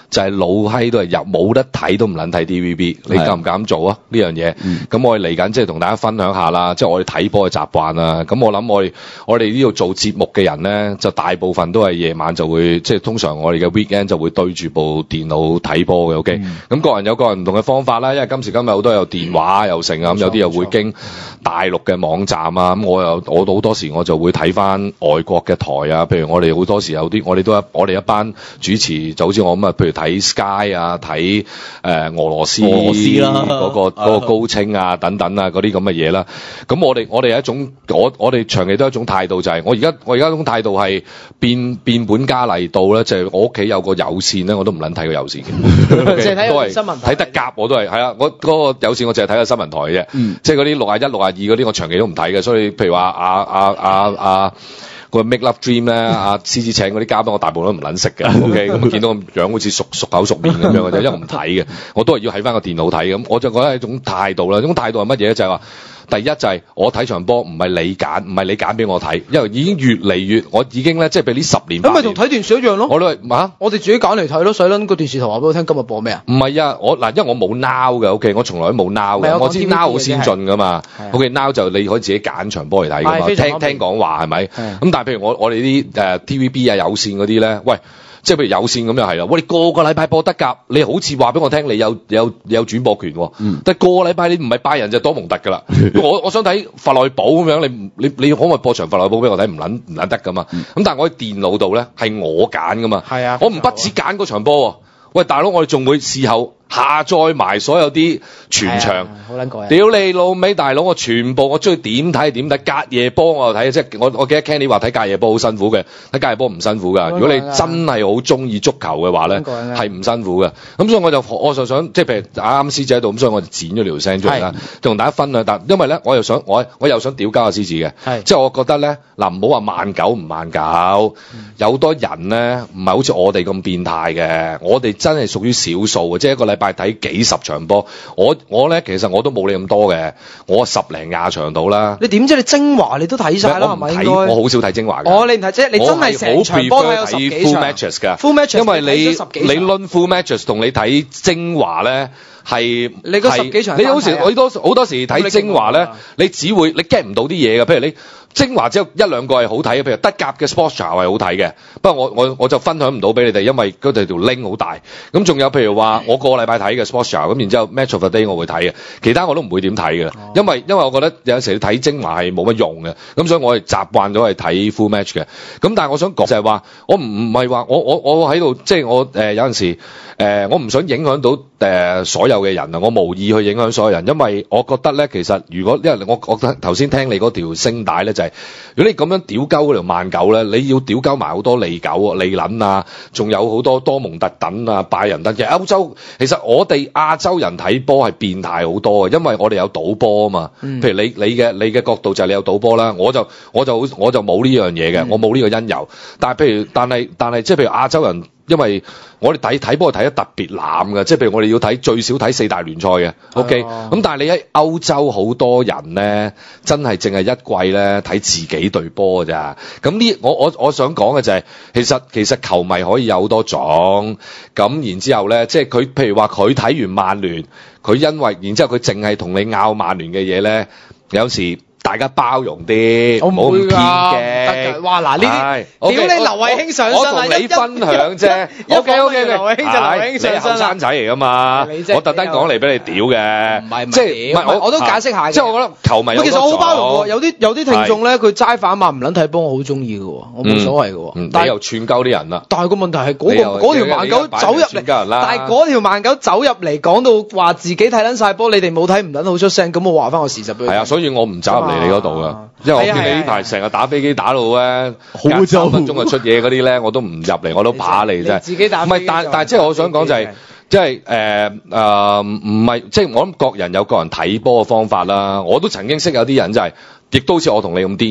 就係老閪都係入冇得睇都唔撚睇 D V B， 你敢唔敢做啊呢樣嘢？咁、嗯、我哋嚟緊即係同大家分享下啦，即係我哋睇波嘅習慣啦。咁我諗我哋我哋呢度做節目嘅人咧，就大部分都係夜晚就會即係通常我哋嘅 weekend 就會對住部電腦睇波嘅。OK，咁、嗯、個人有個人唔同嘅方法啦，因為今時今日好多有電話又成啊，咁有啲又會經大陸嘅網站啊，咁我又我好多時我就會睇翻外國嘅台啊，譬如我哋好多時有啲我哋都一我哋一班主持就好似我咁啊，譬如睇 Sky 啊，睇誒、呃、俄羅斯俄羅斯啦嗰、那個嗰、那個高清啊等等啊嗰啲咁嘅嘢啦。咁我哋我哋有一種我我哋長期都有一種態度就係、是、我而家我而家種態度係變變本加厲到咧，就係、是、我屋企有個有線咧，我都唔撚睇個有線嘅，淨係睇新聞台睇得夾我都係係啊，我嗰、那個有線我淨係睇個新聞台嘅啫，嗯、即係嗰啲六啊一六啊二嗰啲我長期都唔睇嘅，所以譬如話啊啊啊啊個 Make Love Dream 咧，阿獅子請嗰啲嘉賓我大部分都唔撚識嘅 ，OK， 咁見到個樣好似熟熟口熟面咁樣嘅啫，因為我唔睇嘅，我都係要喺翻個電腦睇，咁我就覺得係一種態度啦，呢種態度係乜嘢咧？就係、是、話。第一就係我睇場波唔係你揀，唔係你揀俾我睇，因為已經越嚟越，我已經咧即係俾呢十年。咁咪同睇電視一樣咯。我都係嚇，我哋自己揀嚟睇咯，使撚個電視台話俾我聽今日播咩啊？唔係啊，我嗱，因為我冇 Now 嘅 ，OK， 我從來都冇 Now 嘅，我知 Now 好先進噶嘛。OK， Now 就你可以自己揀場波嚟睇噶嘛，聽聽講話係咪？咁但係譬如我我哋啲誒 T V B 啊有線嗰啲咧，喂。即係譬如有線咁又係啦，我哋個個禮拜播德甲，你好似話俾我聽你有有有轉播權喎，嗯、但係個個禮拜你唔係拜仁就多蒙特㗎啦。我我想睇法內堡咁樣，你你你可唔可以播場法內堡俾我睇？唔撚唔撚得㗎嘛。咁、嗯、但係我喺電腦度咧係我揀㗎嘛，啊、我唔不止揀嗰場波喎。喂，大佬，我哋仲會事後下載埋所有啲全場，好撚過癮！屌你老味，大佬，我全部我中意點睇點睇，隔夜波我又睇，即係我我記得 Kenny 話睇隔夜波好辛苦嘅，睇隔夜波唔辛苦㗎。如果你真係好中意足球嘅話咧，係唔辛苦嘅。咁所以我就我就想即係譬如啱啱獅子喺度，咁所以我就剪咗條聲出嚟啦，同大家分享。但因為咧，我又想我我又想屌交阿獅子嘅，即係我覺得咧嗱，唔好話萬九唔萬九，有好多人咧唔係好似我哋咁變態嘅，我哋真係屬於少數嘅，即係一個禮拜睇幾十場波。我我咧其實我都冇你咁多嘅，我十零廿場到啦。你點知你精華你都睇晒啦？係咪應該？我好少睇精華嘅。哦，你唔睇即係你真係成場波睇十幾場 full matches 㗎。full matches 因為你你論 full matches 同你睇精華咧係你嗰十幾場，你好似好多好多時睇精華咧，你只會你 get 唔到啲嘢嘅，譬如你。精華只有一兩個係好睇嘅，譬如德甲嘅 Sportschau 係好睇嘅，不過我我我就分享唔到俾你哋，因為嗰條條 link 好大。咁仲有譬如話我個禮拜睇嘅 Sportschau，咁然之後 Match of the Day 我會睇嘅，其他我都唔會點睇嘅，因為因為我覺得有時你睇精華係冇乜用嘅，咁所以我係習慣咗係睇 full match 嘅。咁但係我想講就係話，我唔唔係話我我我喺度即係我誒、呃、有陣時誒、呃、我唔想影響到誒、呃、所有嘅人啊，我無意去影響所有人，因為我覺得咧其實如果因為我我頭先聽你嗰條聲帶咧就係、是。如果你咁樣屌鳩嗰條萬九咧，你要屌鳩埋好多利狗、利撚啊，仲有好多多蒙特等啊、拜仁等嘅歐洲。其實我哋亞洲人睇波係變態好多嘅，因為我哋有賭波啊嘛。嗯、譬如你你嘅你嘅角度就係你有賭波啦，我就我就我就冇呢樣嘢嘅，嗯、我冇呢個因由。但係譬如但係但係即係譬如亞洲人。因為我哋睇睇波睇得特別濫嘅，即係譬如我哋要睇最少睇四大聯賽嘅，OK。咁但係你喺歐洲好多人咧，真係淨係一季咧睇自己隊波㗎咋。咁呢，我我我想講嘅就係、是，其實其實球迷可以有好多種。咁然之後咧，即係佢譬如話佢睇完曼聯，佢因為然之後佢淨係同你拗曼聯嘅嘢咧，有時。大家包容啲，唔好咁偏嘅。哇！嗱，呢啲屌你劉慧卿上身我同你分享啫。O K O K，劉慧卿就劉慧卿上身啦。你後生仔嚟㗎嘛？我特登講嚟俾你屌嘅。唔係唔係，即係唔係我我都解釋下。即係我覺得球迷其實我好包容喎。有啲有啲聽眾咧，佢齋反曼唔撚睇波，我好中意嘅喎，我冇所謂嘅喎。但係又串鳩啲人啦。但係個問題係嗰個嗰條萬九走入嚟，但係嗰條萬九走入嚟講到話自己睇撚曬波，你哋冇睇唔撚好出聲，咁我話翻個事實俾你。係啊，所以我唔走入嚟。你嗰度噶，因為我見你呢排成日打飛機打到咧，隔三分鐘就出嘢嗰啲咧，我都唔入嚟，我都怕你真係。自己打唔係，但但即係我想講就係、是，即係誒誒，唔、呃、係即係我諗各人有各人睇波嘅方法啦。我都曾經識有啲人就係、是，亦都好似我同你咁癲嘅，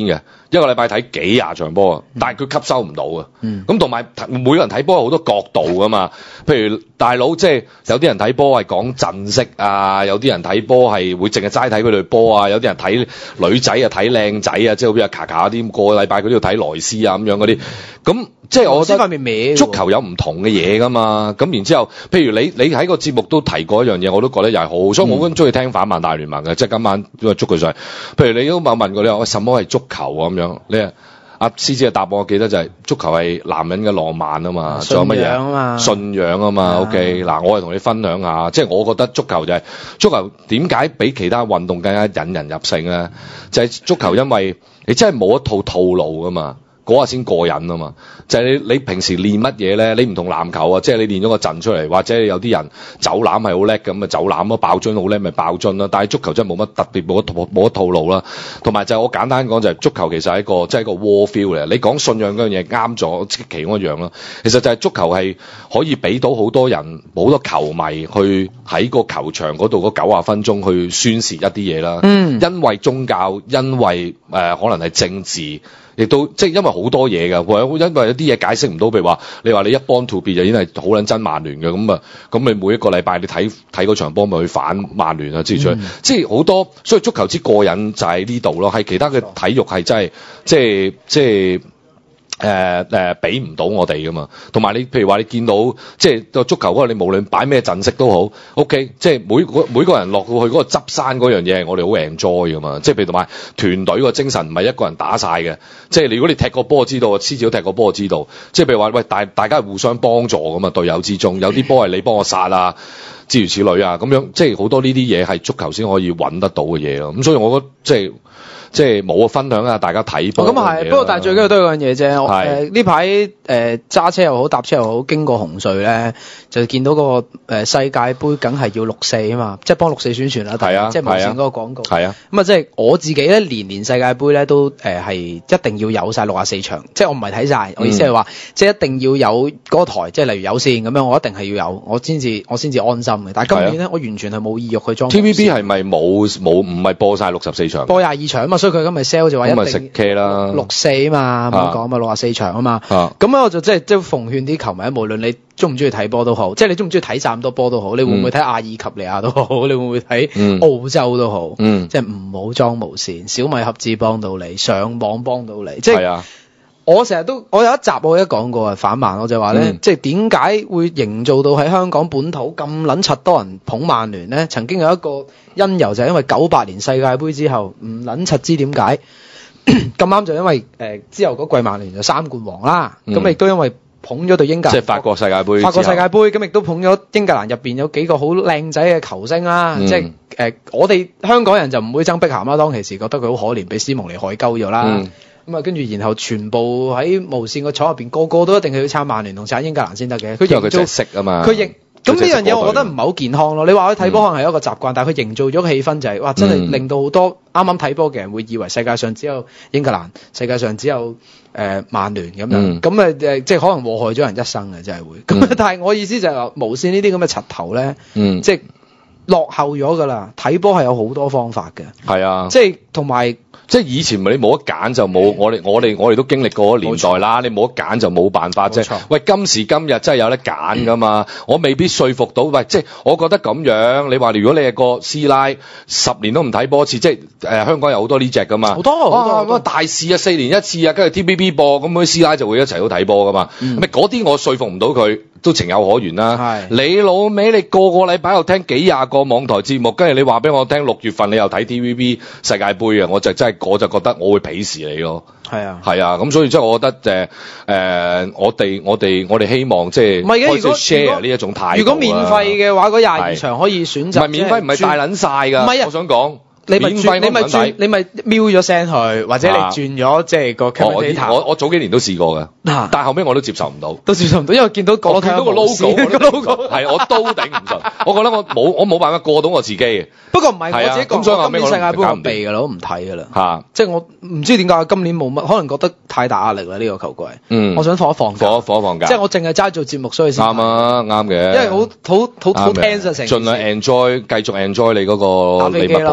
一個禮拜睇幾廿場波啊，但係佢吸收唔到啊。咁同埋每個人睇波有好多角度噶嘛，譬如大佬即係有啲人睇波係講陣式啊，有啲人睇波係會淨係齋睇佢隊波啊，有啲人睇女仔啊睇靚仔啊，即係好似阿卡卡啲個禮拜佢都要睇萊斯啊咁樣嗰啲。咁即係我覺得足球有唔同嘅嘢噶嘛。咁然之後，譬如你你喺個節目都提過一樣嘢，我都覺得又係好，所以我好中意聽反曼大聯盟嘅，即係今晚因為捉佢上嚟。譬如你都冇問過你話，什麼係足球啊咁樣？你啊阿獅子嘅答案我記得就係足球係男人嘅浪漫啊嘛，仲有乜嘢？信仰啊嘛。OK，嗱，我係同你分享下，即係我覺得足球就係足球點解比其他運動更加引人入勝咧？就係足球因為你真係冇一套套路噶嘛。嗰下先過癮啊嘛！就係、是、你你平時練乜嘢咧？你唔同籃球啊，即係你練咗個陣出嚟，或者有啲人走籃係好叻咁啊，走籃咯，爆樽好叻咪爆樽啦。但係足球真係冇乜特別，冇乜冇乜套路啦。同埋就係我簡單講就係足球其實係一個即係一個 war feel 嚟。你講信仰嗰樣嘢啱咗，即係其中一樣啦。其實就係足球係可以俾到好多人好多球迷去喺個球場嗰度嗰九十分鐘去宣泄一啲嘢啦。嗯，因為宗教，因為誒、呃、可能係政治。亦都即係因為好多嘢㗎，或者因為有啲嘢解釋唔到，譬如話你話你一 born to be 就已經係好撚憎曼聯嘅咁啊，咁你每一個禮拜你睇睇嗰場波咪去反曼聯啊之類，即係好多，所以足球之過癮就喺呢度咯，係其他嘅體育係真係即係即係。誒誒俾唔到我哋噶嘛，同埋你譬如話你見到即係個足球嗰個，你無論擺咩陣式都好 ，OK，即係每個每個人落到去嗰個執山嗰樣嘢，係我哋好 enjoy 噶嘛。即係譬如同埋團隊個精神唔係一個人打晒嘅，即係如果你踢過波知道，獅子都踢過波知道，即係譬如話喂大大家係互相幫助噶嘛，隊友之中有啲波係你幫我殺啊，諸如此類啊，咁樣即係好多呢啲嘢係足球先可以揾得到嘅嘢咯。咁所以我覺得即係。即係冇啊！分享下大家睇波。咁啊係，不過但係最緊要都有樣嘢啫。誒呢排誒揸車又好，搭車又好，經過紅隧咧，就見到個誒、呃、世界盃梗係要六四啊嘛，即係幫六四宣傳啦。係啊，即係無線嗰個廣告。係啊。咁啊，即係我自己咧，年年世界盃咧都誒係、呃、一定要有晒六十四場，即係我唔係睇晒，我意思係話，嗯、即係一定要有嗰個台，即係例如有線咁樣，我一定係要有，我先至我先至安心嘅。但係今年咧，啊、我完全係冇意欲去裝。T V B 係咪冇冇唔係播晒六十四場？播廿二場啊嘛。所以佢今日 sell 就話一定食 K 啦，六四啊嘛，咁講嘛，六十四場啊嘛，咁咧我就即係即係奉勸啲球迷，無論你中唔中意睇波都好，即係你中唔中意睇咁多波都好，你會唔會睇阿爾及利亞都好，你會唔會睇澳洲都好，嗯、即係唔好裝無線，小米盒子幫到你，上網幫到你，即係。我成日都，我有一集我一講過啊，反曼我就話咧，嗯、即係點解會營造到喺香港本土咁撚柒多人捧曼聯咧？曾經有一個因由就係因為九八年世界盃之後唔撚柒知點解咁啱就因為誒、呃、之後嗰季曼聯就三冠王啦，咁亦都因為捧咗對英格蘭，即係法國世界盃，法國世界盃咁亦都捧咗英格蘭入邊有幾個好靚仔嘅球星啦，嗯、即係誒、呃、我哋香港人就唔會憎碧咸啦，當其時覺得佢好可憐，俾斯蒙尼害鳩咗啦。嗯咁啊，跟住然後全部喺無線個廠入邊，個個都一定係要撐曼聯同撐英格蘭先得嘅。佢營造識啊嘛，佢營咁呢樣嘢，我覺得唔係好健康咯。你話去睇波可能係一個習慣，嗯、但係佢營造咗個氣氛就係、是，哇！真係令到好多啱啱睇波嘅人會以為世界上只有英格蘭，世界上只有誒曼聯咁樣。咁啊誒，即係可能禍害咗人一生嘅，真係會。咁、嗯、但係我意思就係話，無線呢啲咁嘅柒頭咧，嗯、即係落後咗㗎啦。睇波係有好多方法嘅，係啊，即係同埋。即係以前咪你冇得揀就冇，我哋我哋我哋都經歷過嗰年代啦。你冇得揀就冇辦法啫。喂，今時今日真係有得揀噶嘛？我未必說服到。喂，即係我覺得咁樣。你話如果你係個師奶，十年都唔睇波一次，即係誒香港有好多呢隻噶嘛？好多好多大事啊，四年一次啊，跟住 T V B 播，咁嗰啲師奶就會一齊都睇波噶嘛。咪嗰啲我說服唔到佢，都情有可原啦。你老味，你個個禮拜又聽幾廿個網台節目，跟住你話俾我聽六月份你又睇 T V B 世界盃啊，我就真係。我就覺得我會鄙視你咯，係啊，係啊，咁所以即係我覺得誒誒、呃，我哋我哋我哋希望即係開始 share 呢一種態度。如果免費嘅話，嗰廿二場可以選擇。唔係免費，唔係大撚晒㗎。唔係啊，我想講。你咪轉，你咪轉，你咪瞄咗聲去，或者你轉咗即係個 commentator。我我早幾年都試過嘅，但係後尾我都接受唔到，都接受唔到，因為見到我見到個 logo，個 logo 係我都頂唔順。我覺得我冇我冇辦法過到我自己嘅。不過唔係我自己講，今年世界盃我避㗎啦，我唔睇㗎啦。嚇！即係我唔知點解今年冇乜，可能覺得太大壓力啦呢個球季。嗯。我想放一放假。放一放放假。即係我淨係齋做節目，所以先啱啊，啱嘅。因為好好好好 tense 成。盡量 enjoy，繼續 enjoy 你嗰個利物浦之旅。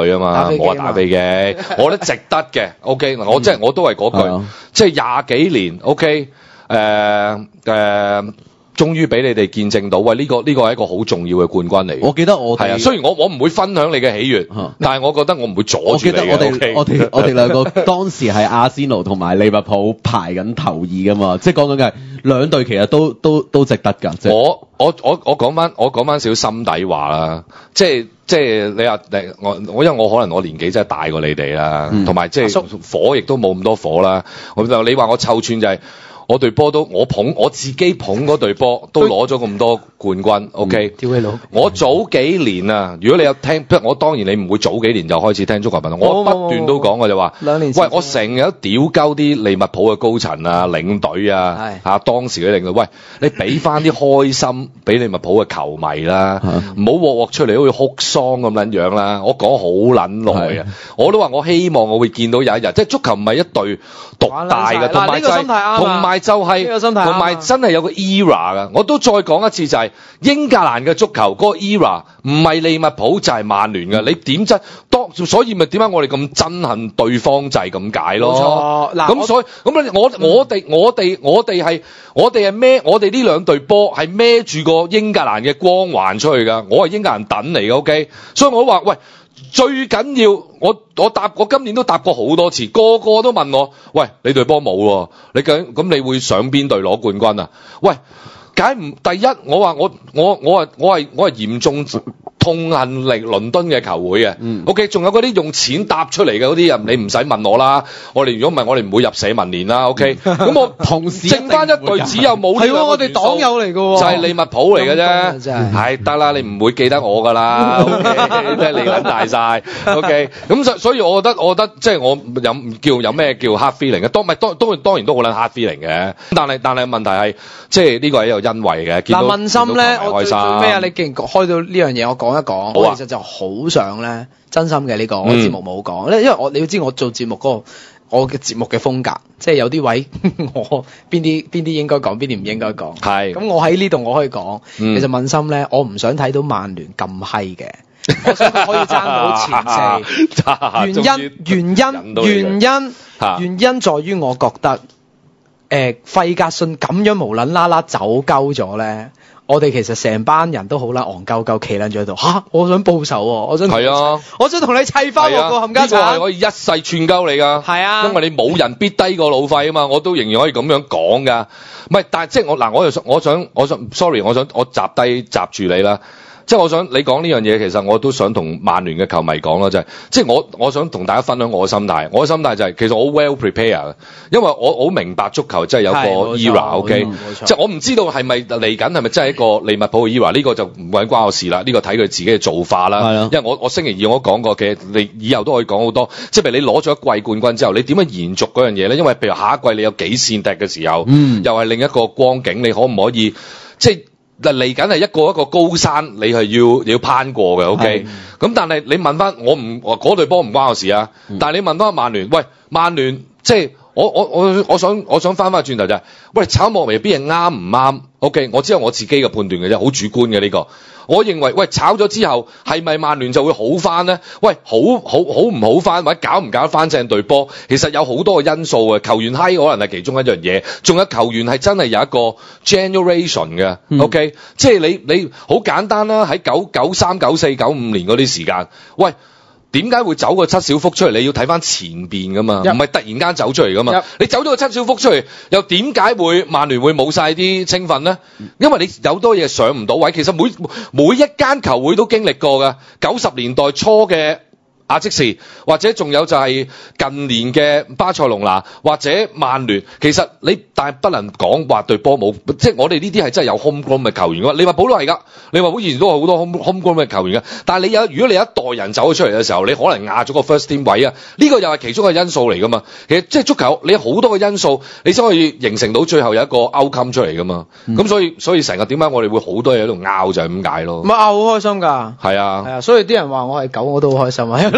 隊啊嘛，冇話打飛機，我覺得值得嘅。OK， 我即係我都係嗰句，即係廿幾年 OK， 誒誒。終於俾你哋見證到，喂！呢、這個呢、這個係一個好重要嘅冠軍嚟。 我記得我係啊，雖然我我唔會分享你嘅喜悅，嗯、但係我覺得我唔會阻住你。 我記得我哋、 okay? 我哋我哋兩個當時係阿仙奴同埋利物浦排緊頭二噶嘛，即係講緊嘅係兩隊其實都都都值得㗎。即係、 我我我我講翻我講翻少心底話啦，即係即係你話我我因為我可能我年紀真係大過你哋啦，同埋、嗯、即係火亦都冇咁多火啦。我就你話我臭串就係、是。我隊波都我捧我自己捧嗰隊波都攞咗咁多冠軍 ，OK？屌你老！我早幾年啊，如果你有聽，我當然你唔會早幾年就開始聽足球頻道，我不斷都講我就話，兩年前喂，我成日都屌鳩啲利物浦嘅高層啊、領隊啊，嚇當時嘅領隊，喂，你俾翻啲開心俾利物浦嘅球迷啦，唔好鑊鑊出嚟好似哭喪咁撚樣啦。我講好撚耐啊，我都話我希望我會見到有一日，即係足球唔係一隊獨大嘅，同埋就係同埋。就係、是，同埋真係有個 era 噶，我都再講一次就係、是、英格蘭嘅足球嗰、那個 era 唔係利物浦就係曼聯嘅，你點真當所以咪點解我哋咁憎恨對方就係咁解咯？冇錯，咁所以咁我我哋我哋我哋係我哋係孭我哋呢兩隊波係孭住個英格蘭嘅光環出去㗎，我係英格蘭躉嚟嘅 ，OK， 所以我話喂。最緊要，我我答我今年都答過好多次，個個都問我，喂，你隊波冇喎，你究竟咁你會上邊隊攞冠軍啊？喂，解唔第一，我話我我我係我係我係嚴重痛恨力倫敦嘅球會嘅、嗯、，OK， 仲有嗰啲用錢搭出嚟嘅嗰啲人，你唔使問我啦，我哋如果唔係我哋唔會入社民連啦 ，OK， 咁我同時剩翻一隊只有冇呢兩個元素，係喎，我哋黨友嚟嘅喎，就係利物浦嚟嘅啫，係得啦，你唔會記得我㗎啦 ，OK， 即係你撚大晒 OK， 咁所所以我覺得我覺得即係我有叫有咩叫 hard feeling 嘅，當咪當當然當然都好撚 hard feeling 嘅，但係但係問題係即係呢個係一個欣慰嘅，嗱問心咧，我最咩啊？你既然開到呢樣嘢，我講。講一講，我其實就好想咧，真心嘅呢個，我節目冇講，因為我你要知我做節目嗰個，我嘅節目嘅風格，即係有啲位我邊啲邊啲應該講，邊啲唔應該講。係，咁我喺呢度我可以講，其實問心咧，我唔想睇到曼聯咁閪嘅，我想可以爭到前四。原因原因原因原因在於我覺得，誒費格遜咁樣無撚啦啦走鳩咗咧。我哋其實成班人都好啦，戇鳩鳩企撚咗喺度嚇，我想報仇喎，我想係啊，我想同你砌翻我個冚家鏟，呢個係可以一世串鳩你㗎，係啊，因為你冇人必低個老費啊嘛，我都仍然可以咁樣講㗎，唔係，但係即係我嗱，我又想，我想，我想 ，sorry， 我想我集低集住你啦。即係我想你講呢樣嘢，其實我都想同曼聯嘅球迷講咯，就係即係我我想同大家分享我嘅心態。我嘅心態就係、是、其實我 well prepare，因為我好明白足球真係有個 era，OK，、okay? 即係我唔知道係咪嚟緊係咪真係一個利物浦嘅 era，呢個就唔關關我事啦。呢、這個睇佢自己嘅做法啦。因為我我星期二我都講過嘅，你以後都可以講好多。即係譬如你攞咗一季冠軍之後，你點樣延續嗰樣嘢咧？因為譬如下一季你有幾線踢嘅時候，嗯、又係另一個光景，你可唔可以即係？嗱嚟緊係一個一個高山，你係要要攀過嘅，OK。咁但係你問翻我唔，嗰隊波唔關我事啊。嗯、但係你問翻曼聯，喂，曼聯即係我我我我想我想翻翻轉頭就係、是，喂，炒莫名邊嘢啱唔啱 ？OK， 我只有我自己嘅判斷嘅啫，好主觀嘅呢、這個。我認為，喂，炒咗之後係咪曼聯就會好翻咧？喂，好好好唔好翻，或者搞唔搞得翻正隊波？其實有好多個因素嘅，球員閪可能係其中一樣嘢，仲有球員係真係有一個 generation 嘅、嗯、，OK， 即係你你好簡單啦，喺九九三九四九五年嗰啲時間，喂。點解會走個七小福出嚟？你要睇翻前邊噶嘛，唔係突然間走出嚟噶嘛。Yep. 你走咗個七小福出嚟，又點解會曼聯會冇晒啲青訓咧？因為你有多嘢上唔到位。其實每每一間球會都經歷過噶，九十年代初嘅阿積士，或者仲有就係近年嘅巴塞隆拿或者曼聯，其實你但係不能講話對波冇，即係我哋呢啲係真係有 homegrown 嘅球員㗎。利物浦都係㗎，利物浦以前都有好多 home homegrown 嘅球員㗎。但係你有如果你有一代人走咗出嚟嘅時候，你可能壓咗個 first team 位啊，呢個又係其中嘅因素嚟㗎嘛。其實即係足球，你有好多嘅因素，你先可以形成到最後有一個 outcome 出嚟㗎嘛。咁、嗯、所以所以成日點解我哋會好多嘢喺度拗就係咁解咯。唔係拗好開心㗎。係啊係啊，所以啲人話我係狗我都好開心啊。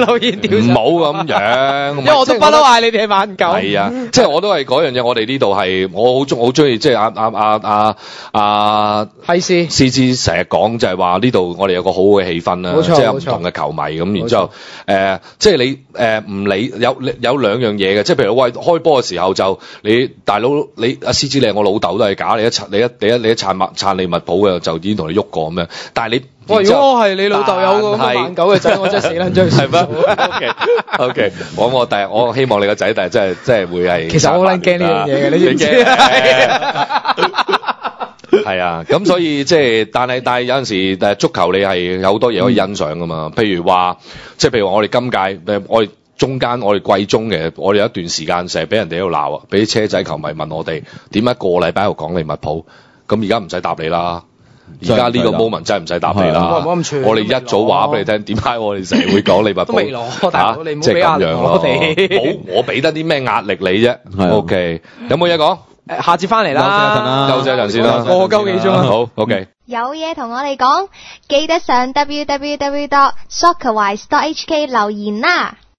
留言調查， 唔好咁樣， 因為我都不嬲嗌你哋係萬九。 係啊，即係我都係嗰樣嘢，我哋呢度係我好中好中意，即係阿阿阿阿阿係師師之成日講就係話呢度我哋有個好好嘅氣氛啦， 冇錯即係有唔同嘅球迷咁，然之後誒，即係你誒唔理有有兩樣嘢嘅，即係譬如喂開波嘅時候就你大佬你阿師之你係我老豆都係假，你一撐你一你一你一撐麥撐利物浦嘅就已經同你喐過咁樣，但係你。 喂，如果我係你老豆有個萬九嘅仔，我真係死撚追。 係咩 ？OK OK，我我第日我希望你個仔第日真係真係會係。 其實我好撚驚呢樣嘢嘅，你知唔知？ 係啊，咁所以即係，但係但係有陣時誒足球你係有好多嘢可以欣賞噶嘛。譬如話，即係譬如話我哋今屆誒我哋中間我哋季中嘅，我哋有一段時間成日俾人哋喺度鬧啊，俾啲車仔球迷問我哋點解個禮拜喺度講利物浦，咁而家唔使答你啦。而家呢個 moment 真係唔使答你啦，我哋一早話俾你聽，點解我哋成日會講利物浦？ 都未攞，大佬你唔好俾壓力我哋，冇我俾得啲咩壓力你啫？OK，有冇嘢講？ 誒，下次翻嚟啦， 休息一陣先啦， 個鳩幾鐘啦。 好 ，OK。 有嘢同我哋講，記得上 w w w dot soccerwise dot h k 留言啦。